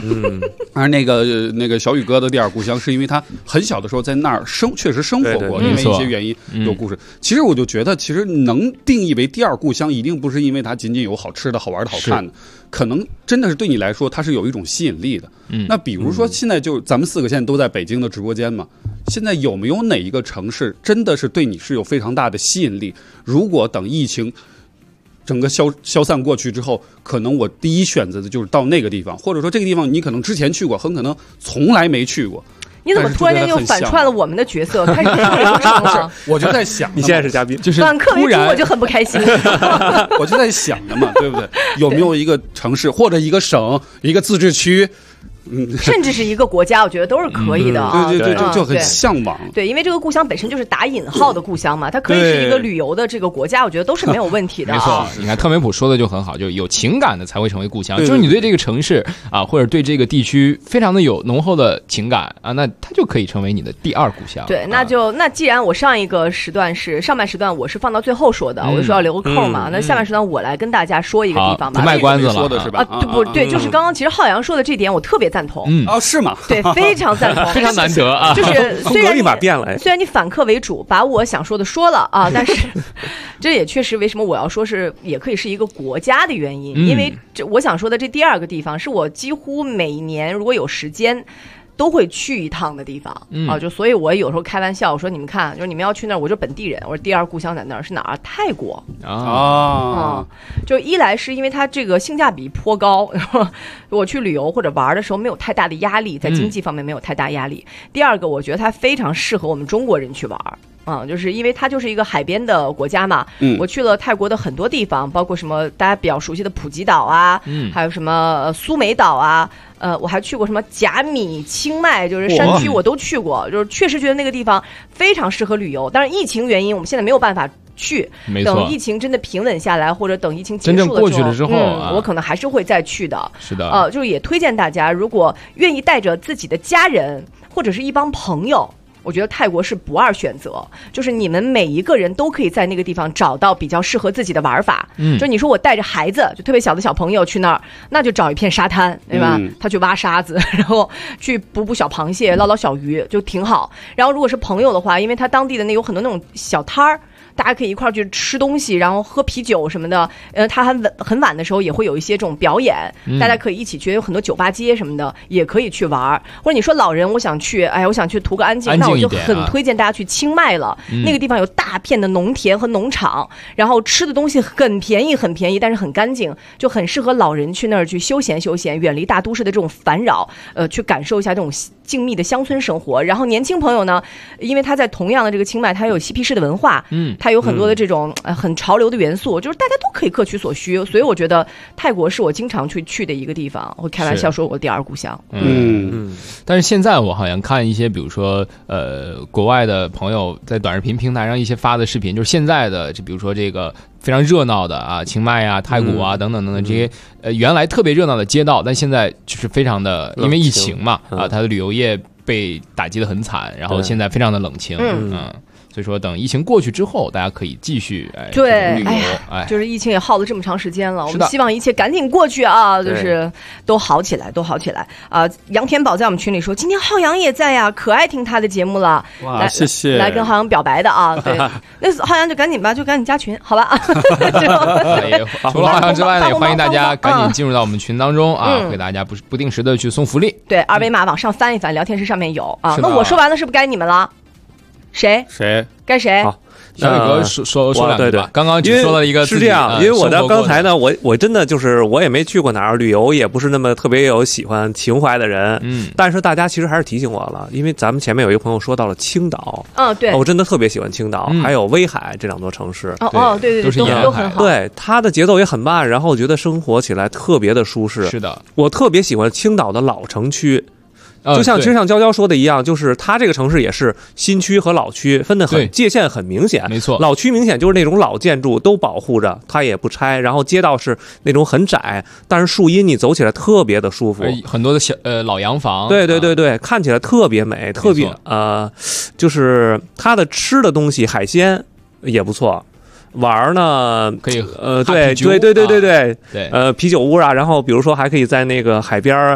而那个小宇哥的第二故乡，是因为他很小的时候在那儿确实生活过，因为一些原因有故事。其实我就觉得，其实能定义为第二故乡，一定不是因为它仅仅有好吃的好玩的好看的，可能真的是对你来说它是有一种吸引力的。那比如说现在就咱们4个现在都在北京的直播间嘛，现在有没有哪一个城市真的是对你是有非常大的吸引力？如果等疫情整个消散过去之后，可能我第一选择的就是到那个地方，或者说这个地方你可能之前去过，很可能从来没去过。 你怎么突然间就反串了我们的角色，开始流程了？ 我就在想， 你现在是嘉宾， 就是反客为主，我就很不开心。 我就在想的嘛，对不对？有没有一个城市或者一个省、一个自治区？ 甚至是一个国家，我觉得都是可以的啊。 对，就很向往。 对，因为这个故乡本身就是打引号的故乡嘛，它可以是一个旅游的这个国家，我觉得都是没有问题的。 没错，你看特梅普说的就很好，就有情感的才会成为故乡。就是你对这个城市啊，或者对这个地区非常的有浓厚的情感啊，那它就可以成为你的第二故乡。 对，那既然我上半时段我是放到最后说的，我就说要留个扣嘛。那下半时段我来跟大家说一个地方吧。 不卖关子了， 说的是吧？ 对，就是刚刚其实浩洋说的这点，我特别赞同。 是吗？ 对，非常赞同， 非常难得啊！ 就是风格立马变了。 虽然你反客为主，把我想说的说了啊，但是这也确实为什么我要说是也可以是一个国家的原因，因为我想说的这第二个地方是我几乎每年如果有时间都会去一趟的地方啊，就所以我有时候开玩笑，我说你们看，就是你们要去那儿，我就本地人，我说第二故乡在那儿是哪儿？泰国就一来是因为它这个性价比颇高，我去旅游或者玩的时候没有太大的压力，在经济方面没有太大压力。第二个，我觉得它非常适合我们中国人去玩。就是因为它就是一个海边的国家嘛。我去了泰国的很多地方，包括什么大家比较熟悉的普吉岛啊，还有什么苏梅岛啊，我还去过什么甲米、清迈，就是山区我都去过，就是确实觉得那个地方非常适合旅游。但是疫情原因，我们现在没有办法去。等疫情真的平稳下来，或者等疫情结束真正过去了之后， 我可能还是会再去的。 是的， 就是也推荐大家，如果愿意带着自己的家人或者是一帮朋友。我觉得泰国是不二选择，就是你们每一个人都可以在那个地方找到比较适合自己的玩法。就你说我带着孩子，就特别小的小朋友去那儿，那就找一片沙滩，对吧？他去挖沙子，然后去捕小螃蟹、捞小鱼，就挺好。然后如果是朋友的话，因为他当地的有很多那种小摊儿。大家可以一块儿去吃东西，然后喝啤酒什么的。他很晚的时候也会有一些这种表演，大家可以一起去，有很多酒吧街什么的，也可以去玩。或者你说老人，我想去图个安静，那我就很推荐大家去清迈了。那个地方有大片的农田和农场，然后吃的东西很便宜，但是很干净，就很适合老人去那儿去休闲，远离大都市的这种烦扰，去感受一下这种静谧的乡村生活。然后年轻朋友呢，因为他在同样的这个清迈，他有嬉皮士的文化，它有很多的这种很潮流的元素，就是大家都可以各取所需，所以我觉得泰国是我经常去的一个地方。我开玩笑说我第二故乡。 但是现在我好像看一些，比如说国外的朋友在短视频平台上一些发的视频，就是现在的，就比如说这个非常热闹的啊，清迈啊、太谷啊等等等等这些原来特别热闹的街道，但现在就是非常的，因为疫情嘛它的旅游业被打击得很惨，然后现在非常的冷清。所以说等疫情过去之后，大家可以继续对旅游。 就是疫情也耗了这么长时间了，我们希望一切赶紧过去啊，就是都好起来啊！杨天宝在我们群里说，今天浩洋也在呀，可爱听他的节目了。 哇，谢谢！ 来跟浩洋表白的啊，对，那浩洋就赶紧加群，好吧？ 除了浩洋之外呢，也欢迎大家赶紧进入到我们群当中啊，给大家不定时的去送福利。 对，二维码往上翻一翻，聊天室上面有啊。那我说完了，是不是该你们了？谁？该谁？ 好，小宇哥说两句吧。刚刚只说了一个是这样，因为我的刚才呢，我真的就是我也没去过哪儿旅游，也不是那么特别有喜欢情怀的人。但是大家其实还是提醒我了，因为咱们前面有一个朋友说到了青岛。 对， 我真的特别喜欢青岛，还有威海这两座城市。 对， 都是沿海。 对，它的节奏也很慢，然后我觉得生活起来特别的舒适。 是的， 我特别喜欢青岛的老城区。就像娇娇说的一样，就是它这个城市也是新区和老区分得界限很明显。 没错， 老区明显就是那种老建筑都保护着，它也不拆，然后街道是那种很窄，但是树荫你走起来特别的舒服。 很多的老洋房， 对，看起来特别美，特别就是它的吃的东西海鲜也不错。玩呢可以对，啤酒屋啊，然后比如说还可以在那个海边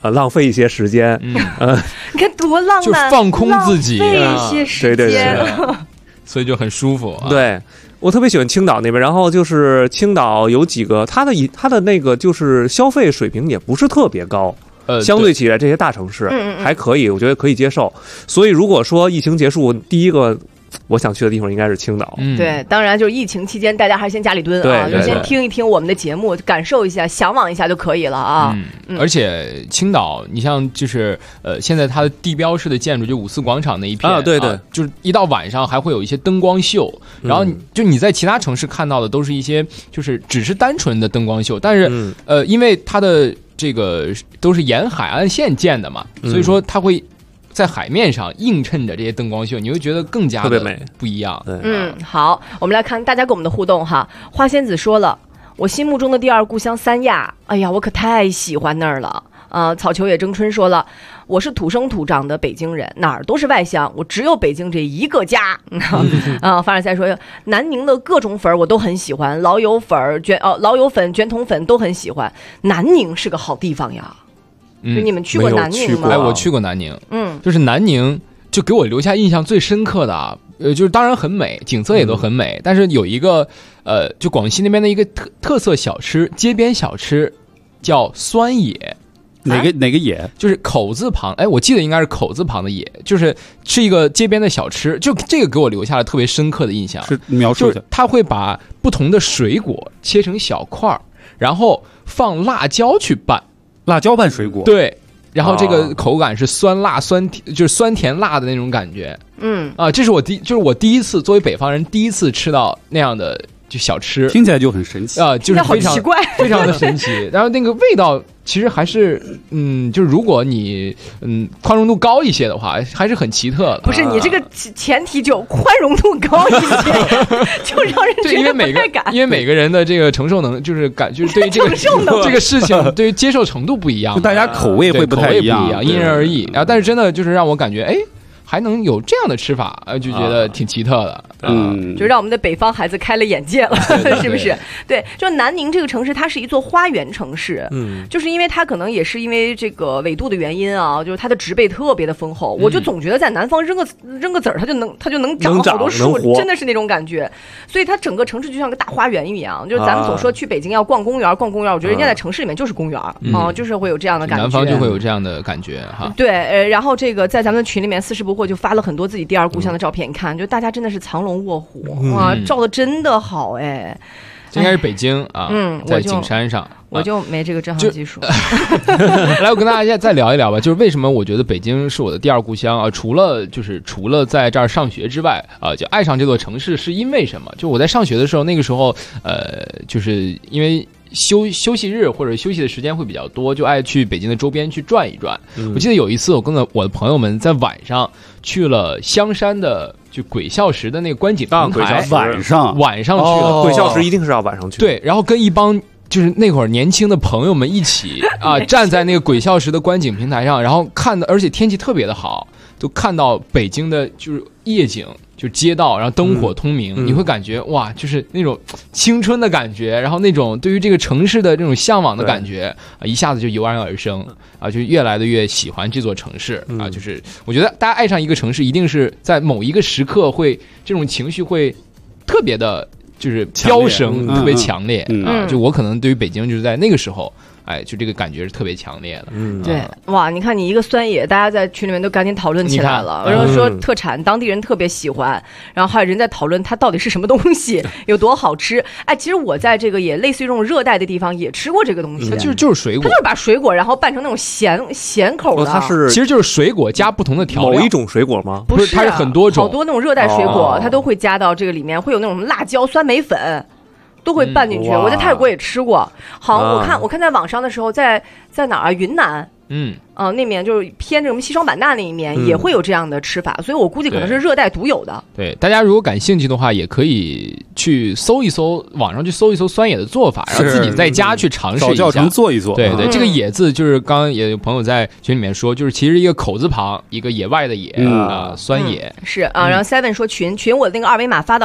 浪费一些时间。 你看多浪漫， 就放空自己， 浪费一些时间， 对， 所以就很舒服。 对。我特别喜欢青岛那边，然后就是青岛有几个，它的那个就是消费水平也不是特别高，相对起来这些大城市还可以，我觉得可以接受。所以如果说疫情结束，第一个我想去的地方应该是青岛。 对，当然就是疫情期间，大家还是先家里蹲啊，就先听一听我们的节目，感受一下，向往一下就可以了啊。 而且青岛，你像就是现在它的地标式的建筑，就五四广场那一片对， 就是一到晚上还会有一些灯光秀，然后就你在其他城市看到的都是一些就是只是单纯的灯光秀，但是因为它的这个都是沿海岸线建的嘛，所以说它会在海面上映衬着这些灯光秀，你会觉得更加的不一样。 好，我们来看大家跟我们的互动哈。花仙子说了，我心目中的第二故乡三亚，哎呀，我可太喜欢那儿了。草球也争春说了，我是土生土长的北京人，哪儿都是外乡，我只有北京这一个家。凡尔赛说，南宁的各种粉我都很喜欢，老友粉、卷筒粉都很喜欢。南宁是个好地方呀。就你们去过南宁吗？ 我去过南宁。就是南宁就给我留下印象最深刻的啊，就是当然很美，景色也都很美，但是有一个就广西那边的一个特色小吃，街边小吃叫酸野。 哪个野？ 就是口字旁，我记得应该是口字旁的野，就是一个街边的小吃，就这个给我留下了特别深刻的印象。 是描述一下， 他会把不同的水果切成小块，然后放辣椒去拌。 辣椒拌水果， 对，然后这个口感是酸辣酸甜，就是酸甜辣的那种感觉。这是我第一次作为北方人第一次吃到那样的就小吃， 听起来就很神奇啊，就是非常奇怪， 非常的神奇。然后那个味道其实还是就是如果你宽容度高一些的话，还是很奇特的。 不是你这个前提就宽容度高一些，就让人觉得不太敢。 因为每个人的这个承受就是对于这个事情对于接受程度不一样， 大家口味会不太一样， 因人而异。然后但是真的就是让我感觉还能有这样的吃法，就觉得挺奇特的。 就让我们的北方孩子开了眼界了，是不是？对，就南宁这个城市，它是一座花园城市。就是因为它可能也是因为这个纬度的原因啊，就是它的植被特别的丰厚。我就总觉得在南方扔个籽儿，它就能长好多树，真的是那种感觉。所以它整个城市就像个大花园一样。就是咱们总说去北京要逛公园，我觉得人家在城市里面就是公园就是会有这样的感觉。 南方就会有这样的感觉哈。 对，然后这个在咱们的群里面，四十不惑就发了很多自己第二故乡的照片，你看，就大家真的是藏龙卧虎哇，照的真的好应该是北京啊，在景山上， 我就没这个正好技术。 来，我跟大家再聊一聊吧，就是为什么我觉得北京是我的第二故乡啊？除了在这儿上学之外啊，就爱上这座城市是因为什么？就我在上学的时候，那个时候就是因为休息日或者休息的时间会比较多，就爱去北京的周边去转一转。我记得有一次，我跟我的朋友们在晚上去了香山的就鬼笑石的那个观景平台，晚上去了。 鬼笑石一定是要晚上去。 对，然后跟一帮就是那会儿年轻的朋友们一起站在那个鬼笑石的观景平台上，然后看的，而且天气特别的好，就看到北京的就是夜景。就街道，然后灯火通明，你会感觉哇，就是那种青春的感觉，然后那种对于这个城市的这种向往的感觉一下子就油然而生就越来的越喜欢这座城市就是我觉得大家爱上一个城市，一定是在某一个时刻会这种情绪会特别的，就是飙升，特别强烈就我可能对于北京就是在那个时候。就这个感觉是特别强烈的。 对，哇，你看你一个酸野，大家在群里面都赶紧讨论起来了。然后说特产，当地人特别喜欢，然后还有人在讨论它到底是什么东西，有多好吃。其实我在这个也类似于这种热带的地方也吃过这个东西， 就是水果， 它就是把水果然后拌成那种咸口的。 它是其实就是水果加不同的调料。 某一种水果吗？ 不是， 它是很多种， 好多那种热带水果，它都会加到这个里面，会有那种辣椒、酸梅粉。都会拌进去，我在泰国也吃过。好，我看在网上的时候，在哪儿啊？云南，那面就是偏这种西双版纳那一面也会有这样的吃法，所以我估计可能是热带独有的。 对，大家如果感兴趣的话，也可以去搜一搜，网上去搜一搜酸野的做法，然后自己在家去尝试一下， 找教程做一做。 对对，这个野字就是刚刚也有朋友在群里面说，就是其实一个口字旁，一个野外的野酸野是啊。然后 Seven 说群我的那个二维码发到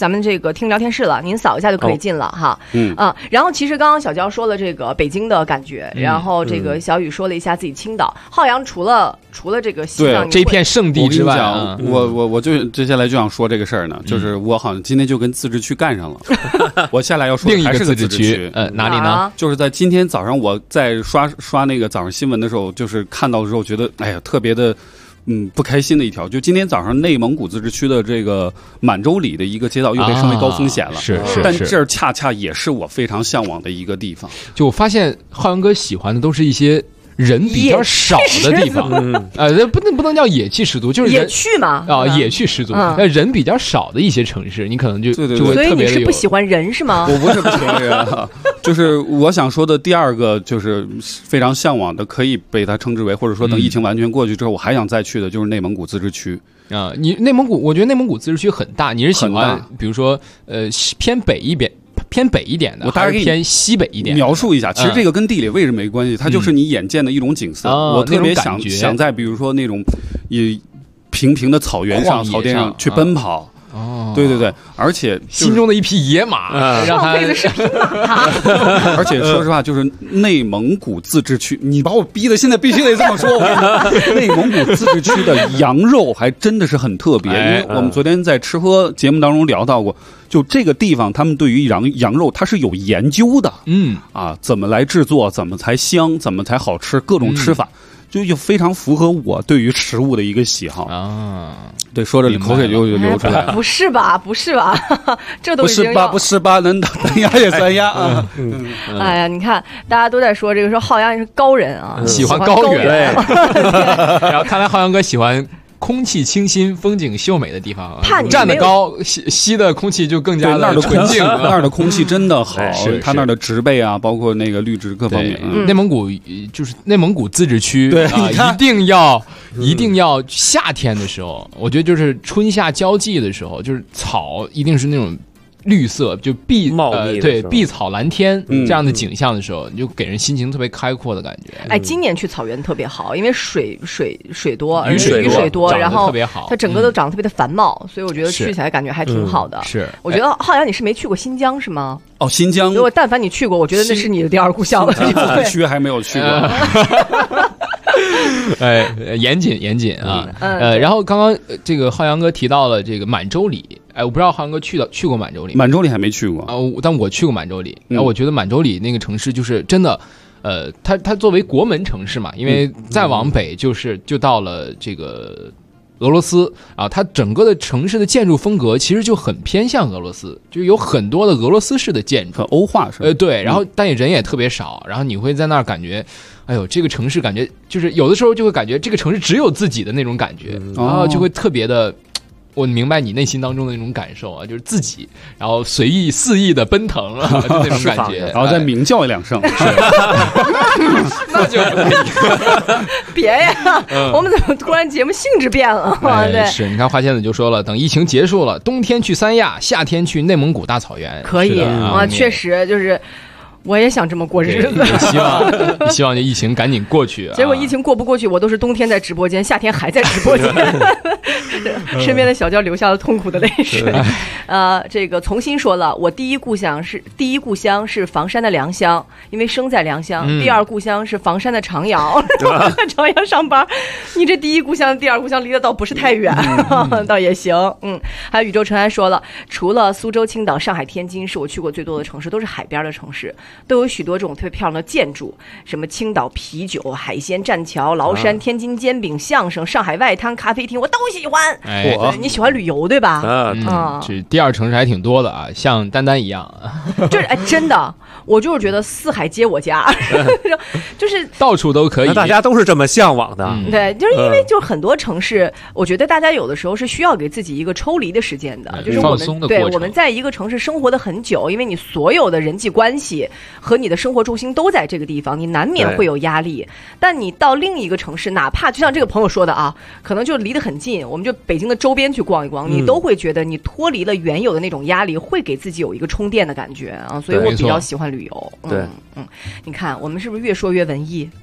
咱们这个听聊天室了，您扫一下就可以进了哈。然后其实刚刚小娇说了这个北京的感觉，然后这个小雨说了一下自己青岛、浩洋，除了这个西藏这片圣地之外， 我就接下来就想说这个事儿呢，就是我好像今天就跟自治区干上了。我下来要说另一个自治区，哪里呢？ 就是在今天早上我在刷那个早上新闻的时候，就是看到的时候觉得哎呀特别的。不开心的一条，就今天早上内蒙古自治区的这个满洲里的一个街道又被升为高风险了，但这儿恰恰也是我非常向往的一个地方。 就我发现浩洋哥喜欢的都是一些人比较少的地方，不能叫野气十足，就是野趣嘛野趣十足。人比较少的一些城市，你可能就会特别的有。 所以你是不喜欢人是吗？ 我不是不喜欢人，就是我想说的第二个，就是非常向往的，可以被它称之为，或者说等疫情完全过去之后，我还想再去的，就是内蒙古自治区。 你内蒙古，我觉得内蒙古自治区很大，你是喜欢比如说偏北一点的， 我大概偏西北一点描述一下。其实这个跟地理位置没关系，它就是你眼见的一种景色。我特别想在比如说那种平平的草原上、草甸上去奔跑。对，而且心中的一匹野马，让他是匹马。 而且说实话，就是内蒙古自治区，你把我逼的现在必须得这么说。内蒙古自治区的羊肉还真的是很特别，因为我们昨天在吃喝节目当中聊到过，就这个地方他们对于羊肉它是有研究的，怎么来制作，怎么才香，怎么才好吃，各种吃法。就非常符合我对于食物的一个喜好啊！对，说着口水就流出来了。 不是吧？这都已经不是吧？能当鸭也算鸭啊！ 哎呀，你看大家都在说这个，说浩洋是高人啊， 喜欢高原。然后看来浩洋哥喜欢空气清新、风景秀美的地方，站得高，吸的空气就更加的纯净。 那儿的空气真的好，它那儿的植被啊，包括那个绿植各方面。 内蒙古就是内蒙古自治区，一定要夏天的时候，我觉得就是春夏交际的时候，就是草一定是那种。绿色就碧草蓝天这样的景象的时候，你就给人心情特别开阔的感觉。 今年去草原特别好，因为水多， 雨水多， 然后特别好， 它整个都长得特别的繁茂，所以我觉得去起来感觉还挺好的。 是， 我觉得浩洋你是没去过新疆是吗？ 新疆， 如果但凡你去过，我觉得那是你的第二故乡了。 自治区还没有去过。 严谨啊。然后刚刚这个浩洋哥提到了这个满洲里。我不知道浩洋哥去过满洲里。 满洲里还没去过但我去过满洲里。我觉得满洲里那个城市就是真的，它作为国门城市嘛，因为再往北就到了这个俄罗斯啊，它整个的城市的建筑风格其实就很偏向俄罗斯，就有很多的俄罗斯式的建筑， 很欧化是吧？ 对，然后但也人也特别少，然后你会在那儿感觉，哎呦，这个城市感觉就是有的时候就会感觉这个城市只有自己的那种感觉，然后就会特别的。我明白你内心当中的那种感受啊，就是自己，然后随意肆意的奔腾啊，就那种感觉， 然后再鸣叫2声， 那就别呀，我们怎么突然节目性质变了？对， 是你看花仙子就说了，等疫情结束了，冬天去三亚，夏天去内蒙古大草原， 可以啊，确实就是。我也想这么过日子， 希望这疫情赶紧过去。 结果疫情过不过去，我都是冬天在直播间，夏天还在直播间，身边的小娇流下了痛苦的泪水。这个重新说了，我第一故乡是房山的良乡，因为生在良乡；第二故乡是房山的长阳，在长阳上班。你这第一故乡、第二故乡离得倒不是太远，倒也行。还有宇宙尘埃说了，除了苏州、青岛、上海、天津是我去过最多的城市，都是海边的城市。都有许多这种特别漂亮的建筑，什么青岛啤酒、海鲜栈桥、崂山、天津煎饼、相声、上海外滩、咖啡厅，我都喜欢。你喜欢旅游对吧？ 这第二城市还挺多的啊，像丹丹一样。 就是真的，我就是觉得四海皆我家，就是到处都可以。 大家都是这么向往的。 对，就是因为就很多城市，我觉得大家有的时候是需要给自己一个抽离的时间的，就是我们在一个城市生活的很久，因为你所有的人际关系和你的生活重心都在这个地方，你难免会有压力。但你到另一个城市，哪怕就像这个朋友说的啊，可能就离得很近，我们就北京的周边去逛一逛，你都会觉得你脱离了原有的那种压力，会给自己有一个充电的感觉啊。所以我比较喜欢旅游。 对， 你看我们是不是越说越文艺？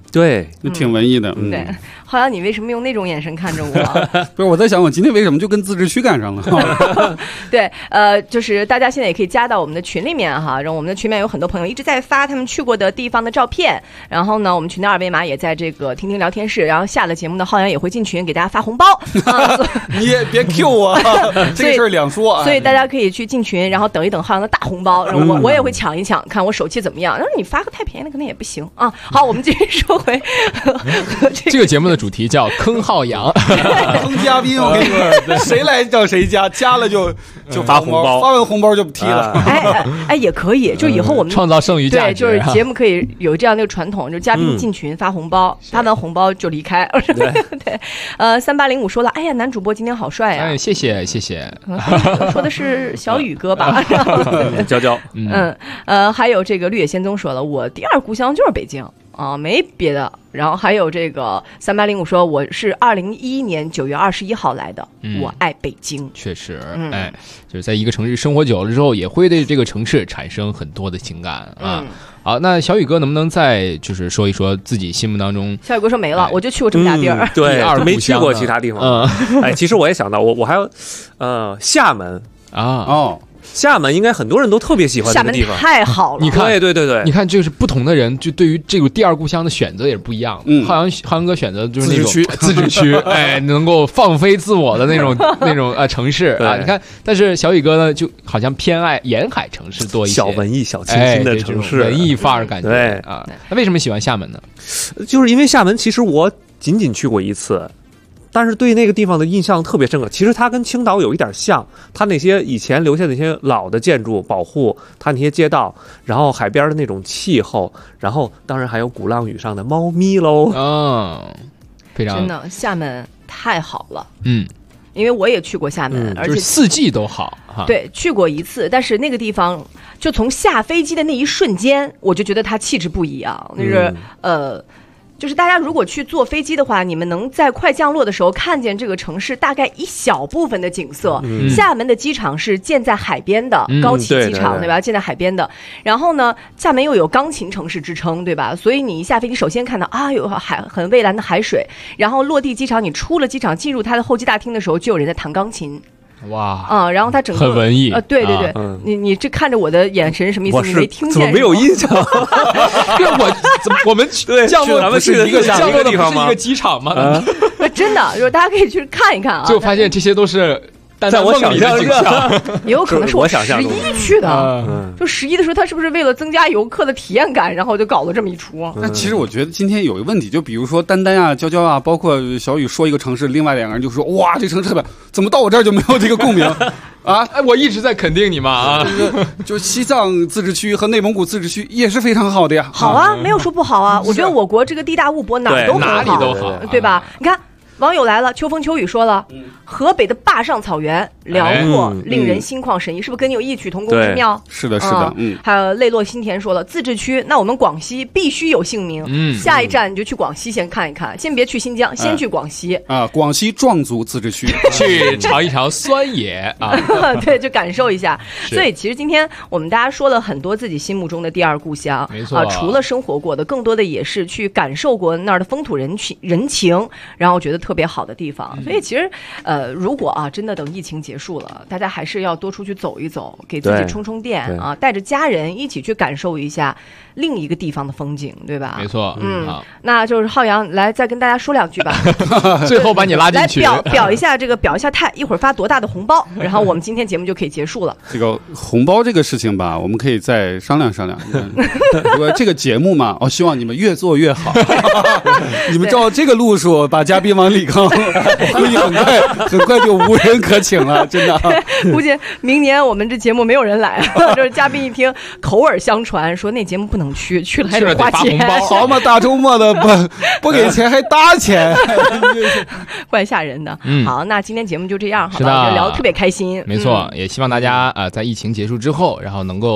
对， 就挺文艺的。 对，浩洋，你为什么用那种眼神看着我？ 不是，我在想，我今天为什么就跟自治区赶上了？ 对，就是大家现在也可以加到我们的群里面哈，然后我们的群里面有很多朋友一直在发他们去过的地方的照片，然后呢，我们群的二维码也在这个听听聊天室，然后下了节目呢，浩洋也会进群给大家发红包。 你也别 Q 我，这个事儿两说。 所以大家可以去进群，然后等一等浩洋的大红包，然后我也会抢一抢，看我手气怎么样。但是你发个太便宜的可能也不行啊。好，我们继续说回这个节目的主题叫坑浩洋， 坑嘉宾。我跟你说，谁来找谁加，加了就发红包， 发完红包就踢了。 哎，也可以，就以后我们创造剩余价值。 对，就是节目可以有这样的一个传统，就是嘉宾进群发红包，发完红包就离开。对，3805说了，哎呀，男主播今天好帅呀！ 哎，谢谢。 说的是小雨哥吧？ 娇娇。 还有这个绿野仙踪说了，我第二故乡就是北京啊，没别的。然后还有这个3805说，我是2011年9月21号来的，我爱北京。 确实，就是在一个城市生活久了之后，也会对这个城市产生很多的情感啊。好，那小雨哥能不能再就是说一说自己心目当中？ 小雨哥说没了，我就去过这么大地儿， 对，没去过其他地方。哎，其实我也想到，我还有厦门啊。 厦门应该很多人都特别喜欢这个地方， 太好了。 你看， 对， 你看，就是不同的人就对于这个第二故乡的选择也是不一样。浩洋哥选择就是那种自治区，哎，能够放飞自我的那种城市啊。你看，但是小雨哥呢，就好像偏爱沿海城市多一些， 小文艺、小清新的城市， 文艺范儿感觉。对啊，那为什么喜欢厦门呢？ 就是因为厦门，其实我仅去过一次。但是对那个地方的印象特别深刻。其实它跟青岛有一点像，它那些以前留下的那些老的建筑保护它那些街道，然后海边的那种气候，然后当然还有鼓浪屿上的猫咪喽。 非常真的，厦门太好了。因为我也去过厦门，而且就是四季都好。 对，去过一次，但是那个地方就从下飞机的那一瞬间，我就觉得它气质不一样，就是就是大家如果去坐飞机的话，你们能在快降落的时候看见这个城市大概一小部分的景色。厦门的机场是建在海边的，高启机场，对吧？建在海边的。然后呢，厦门又有钢琴城市之称，对吧？所以你一下飞机，首先看到有很蔚蓝的海水，然后落地机场，你出了机场进入它的候机大厅的时候，就有人在弹钢琴。 哇然后他整个很文艺对，你这看着我的眼神什么意思？你没听见？ 怎么没有印象？ 我们降落咱们是一个降落的地方吗？ 一个机场吗？ 真的，就是大家可以去看一看啊。 就发现这些都是在我想象中， 也有可能是我11去的。就11的时候，他是不是为了增加游客的体验感，然后就搞了这么一出？ 那其实我觉得今天有一个问题，就比如说丹丹啊、娇娇啊，包括小雨说一个城市，另外两个人就说哇，这城市特别，怎么到我这儿就没有这个共鸣啊？ 我一直在肯定你嘛啊！ 就西藏自治区和内蒙古自治区也是非常好的呀。 好啊，没有说不好啊。我觉得我国这个地大物博，哪儿都很好， 哪里都好， 对吧？你看。网友来了，秋风秋雨说了，河北的坝上草原辽阔，令人心旷神怡，是不是跟你有异曲同工之妙？ 是的，是的， 还有泪落心田说了，自治区，那我们广西必须有姓名，下一站你就去广西先看一看，先别去新疆，先去广西啊，广西壮族自治区去尝一尝酸野啊， 对，就感受一下。所以其实今天我们大家说了很多自己心目中的第二故乡， 没错， 除了生活过的，更多的也是去感受过那儿的风土人情，然后觉得特别好的地方。所以其实如果真的等疫情结束了，大家还是要多出去走一走，给自己充充电啊，带着家人一起去感受一下另一个地方的风景，对吧？ 没错， 那就是浩洋来再跟大家说两句吧， 最后把你拉进去， 来表一下态，一会儿发多大的红包，然后我们今天节目就可以结束了。 这个红包这个事情吧，我们可以再商量商量。如果这个节目嘛，希望你们越做越好。你们照这个路数把嘉宾往里坑，估计很快就无人可请了，真的。 估计明年我们这节目没有人来，就是嘉宾一听口耳相传说那节目不能去了还得花钱， 好嘛，大周末的不给钱还搭钱， 怪吓人的。好，那今天节目就这样，好吧？聊得特别开心。 没错，也希望大家在疫情结束之后，然后能够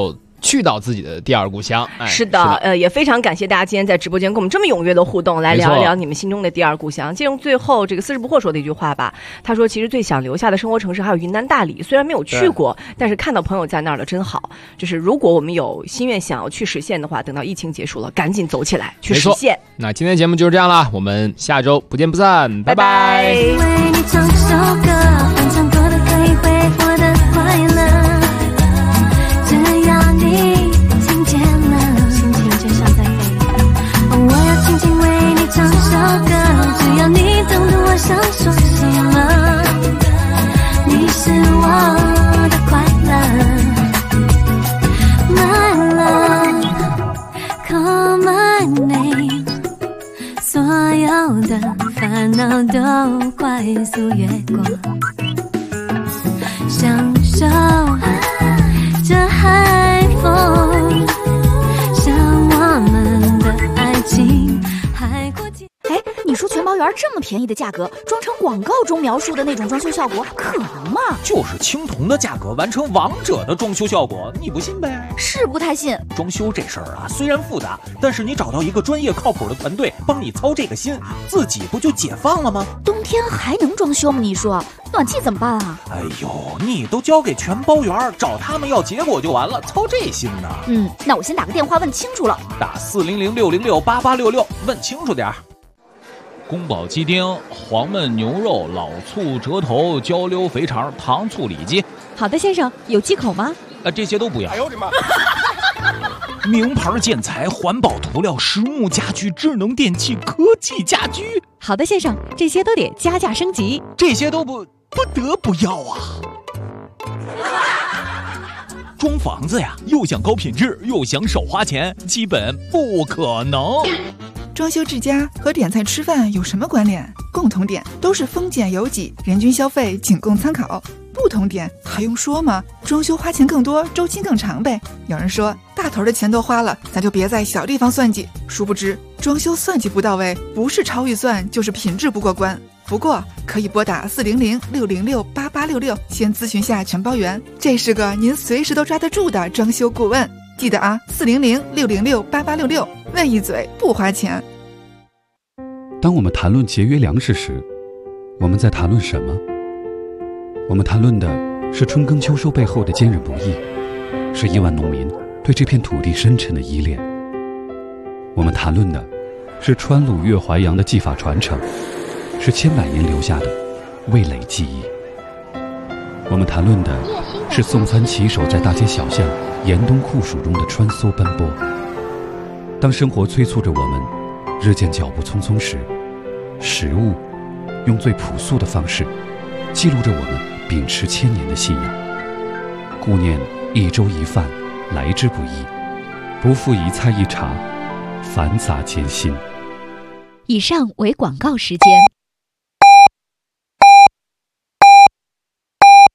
去到自己的第二故乡。 是的，也非常感谢大家今天在直播间跟我们这么踊跃的互动，来聊一聊你们心中的第二故乡。借用最后这个四十不惑说的一句话吧，他说其实最想留下的生活城市还有云南大理，虽然没有去过，但是看到朋友在那儿了真好。就是如果我们有心愿想要去实现的话，等到疫情结束了，赶紧走起来去实现。 那今天节目就是这样了，我们下周不见不散，拜拜。 想说什么？你是我的快乐 ，My love， call my name， 所有的烦恼都快速越过，享受这海风，像我们的爱情海阔天。 你说全包园这么便宜的价格，装成广告中描述的那种装修效果，可能吗？ 就是青铜的价格完成王者的装修效果，你不信呗？ 是不太信。 装修这事儿啊，虽然复杂，但是你找到一个专业靠谱的团队帮你操这个心，自己不就解放了吗？ 冬天还能装修吗？你说暖气怎么办啊？ 哎呦，你都交给全包园，找他们要结果就完了，操这心呢？ 那我先打个电话问清楚了。 打400-606-8866，问清楚点儿。 宫保鸡丁、黄焖牛肉、老醋折头、焦溜肥肠、糖醋里脊。 好的，先生，有忌口吗？ 这些都不要。 哎呦我的妈！ 名牌建材、环保涂料、实木家具、智能电器、科技家居。 好的，先生，这些都得加价升级。 这些都不得不要啊！装房子呀，又想高品质，又想少花钱，基本不可能。 装修之家和点菜吃饭有什么关联？共同点都是丰俭由己，人均消费仅供参考。不同点还用说吗？装修花钱更多，周期更长呗。有人说大头的钱都花了，咱就别在小地方算计。殊不知装修算计不到位，不是超预算就是品质不过关。不过可以拨打400-606-8866，先咨询下全包园，这是个您随时都抓得住的装修顾问。记得啊，400-606-8866，问一嘴不花钱。 当我们谈论节约粮食时，我们在谈论什么？我们谈论的是春耕秋收背后的坚韧不易，是亿万农民对这片土地深沉的依恋。我们谈论的是川鲁粤淮扬的技法传承，是千百年留下的味蕾记忆。我们谈论的是送餐骑手在大街小巷严冬酷暑中的穿梭奔波。当生活催促着我们日渐脚步匆匆时，食物用最朴素的方式记录着我们秉持1000年的信仰。顾念一粥一饭来之不易，不负一菜一茶繁杂艰辛。 以上为广告时间。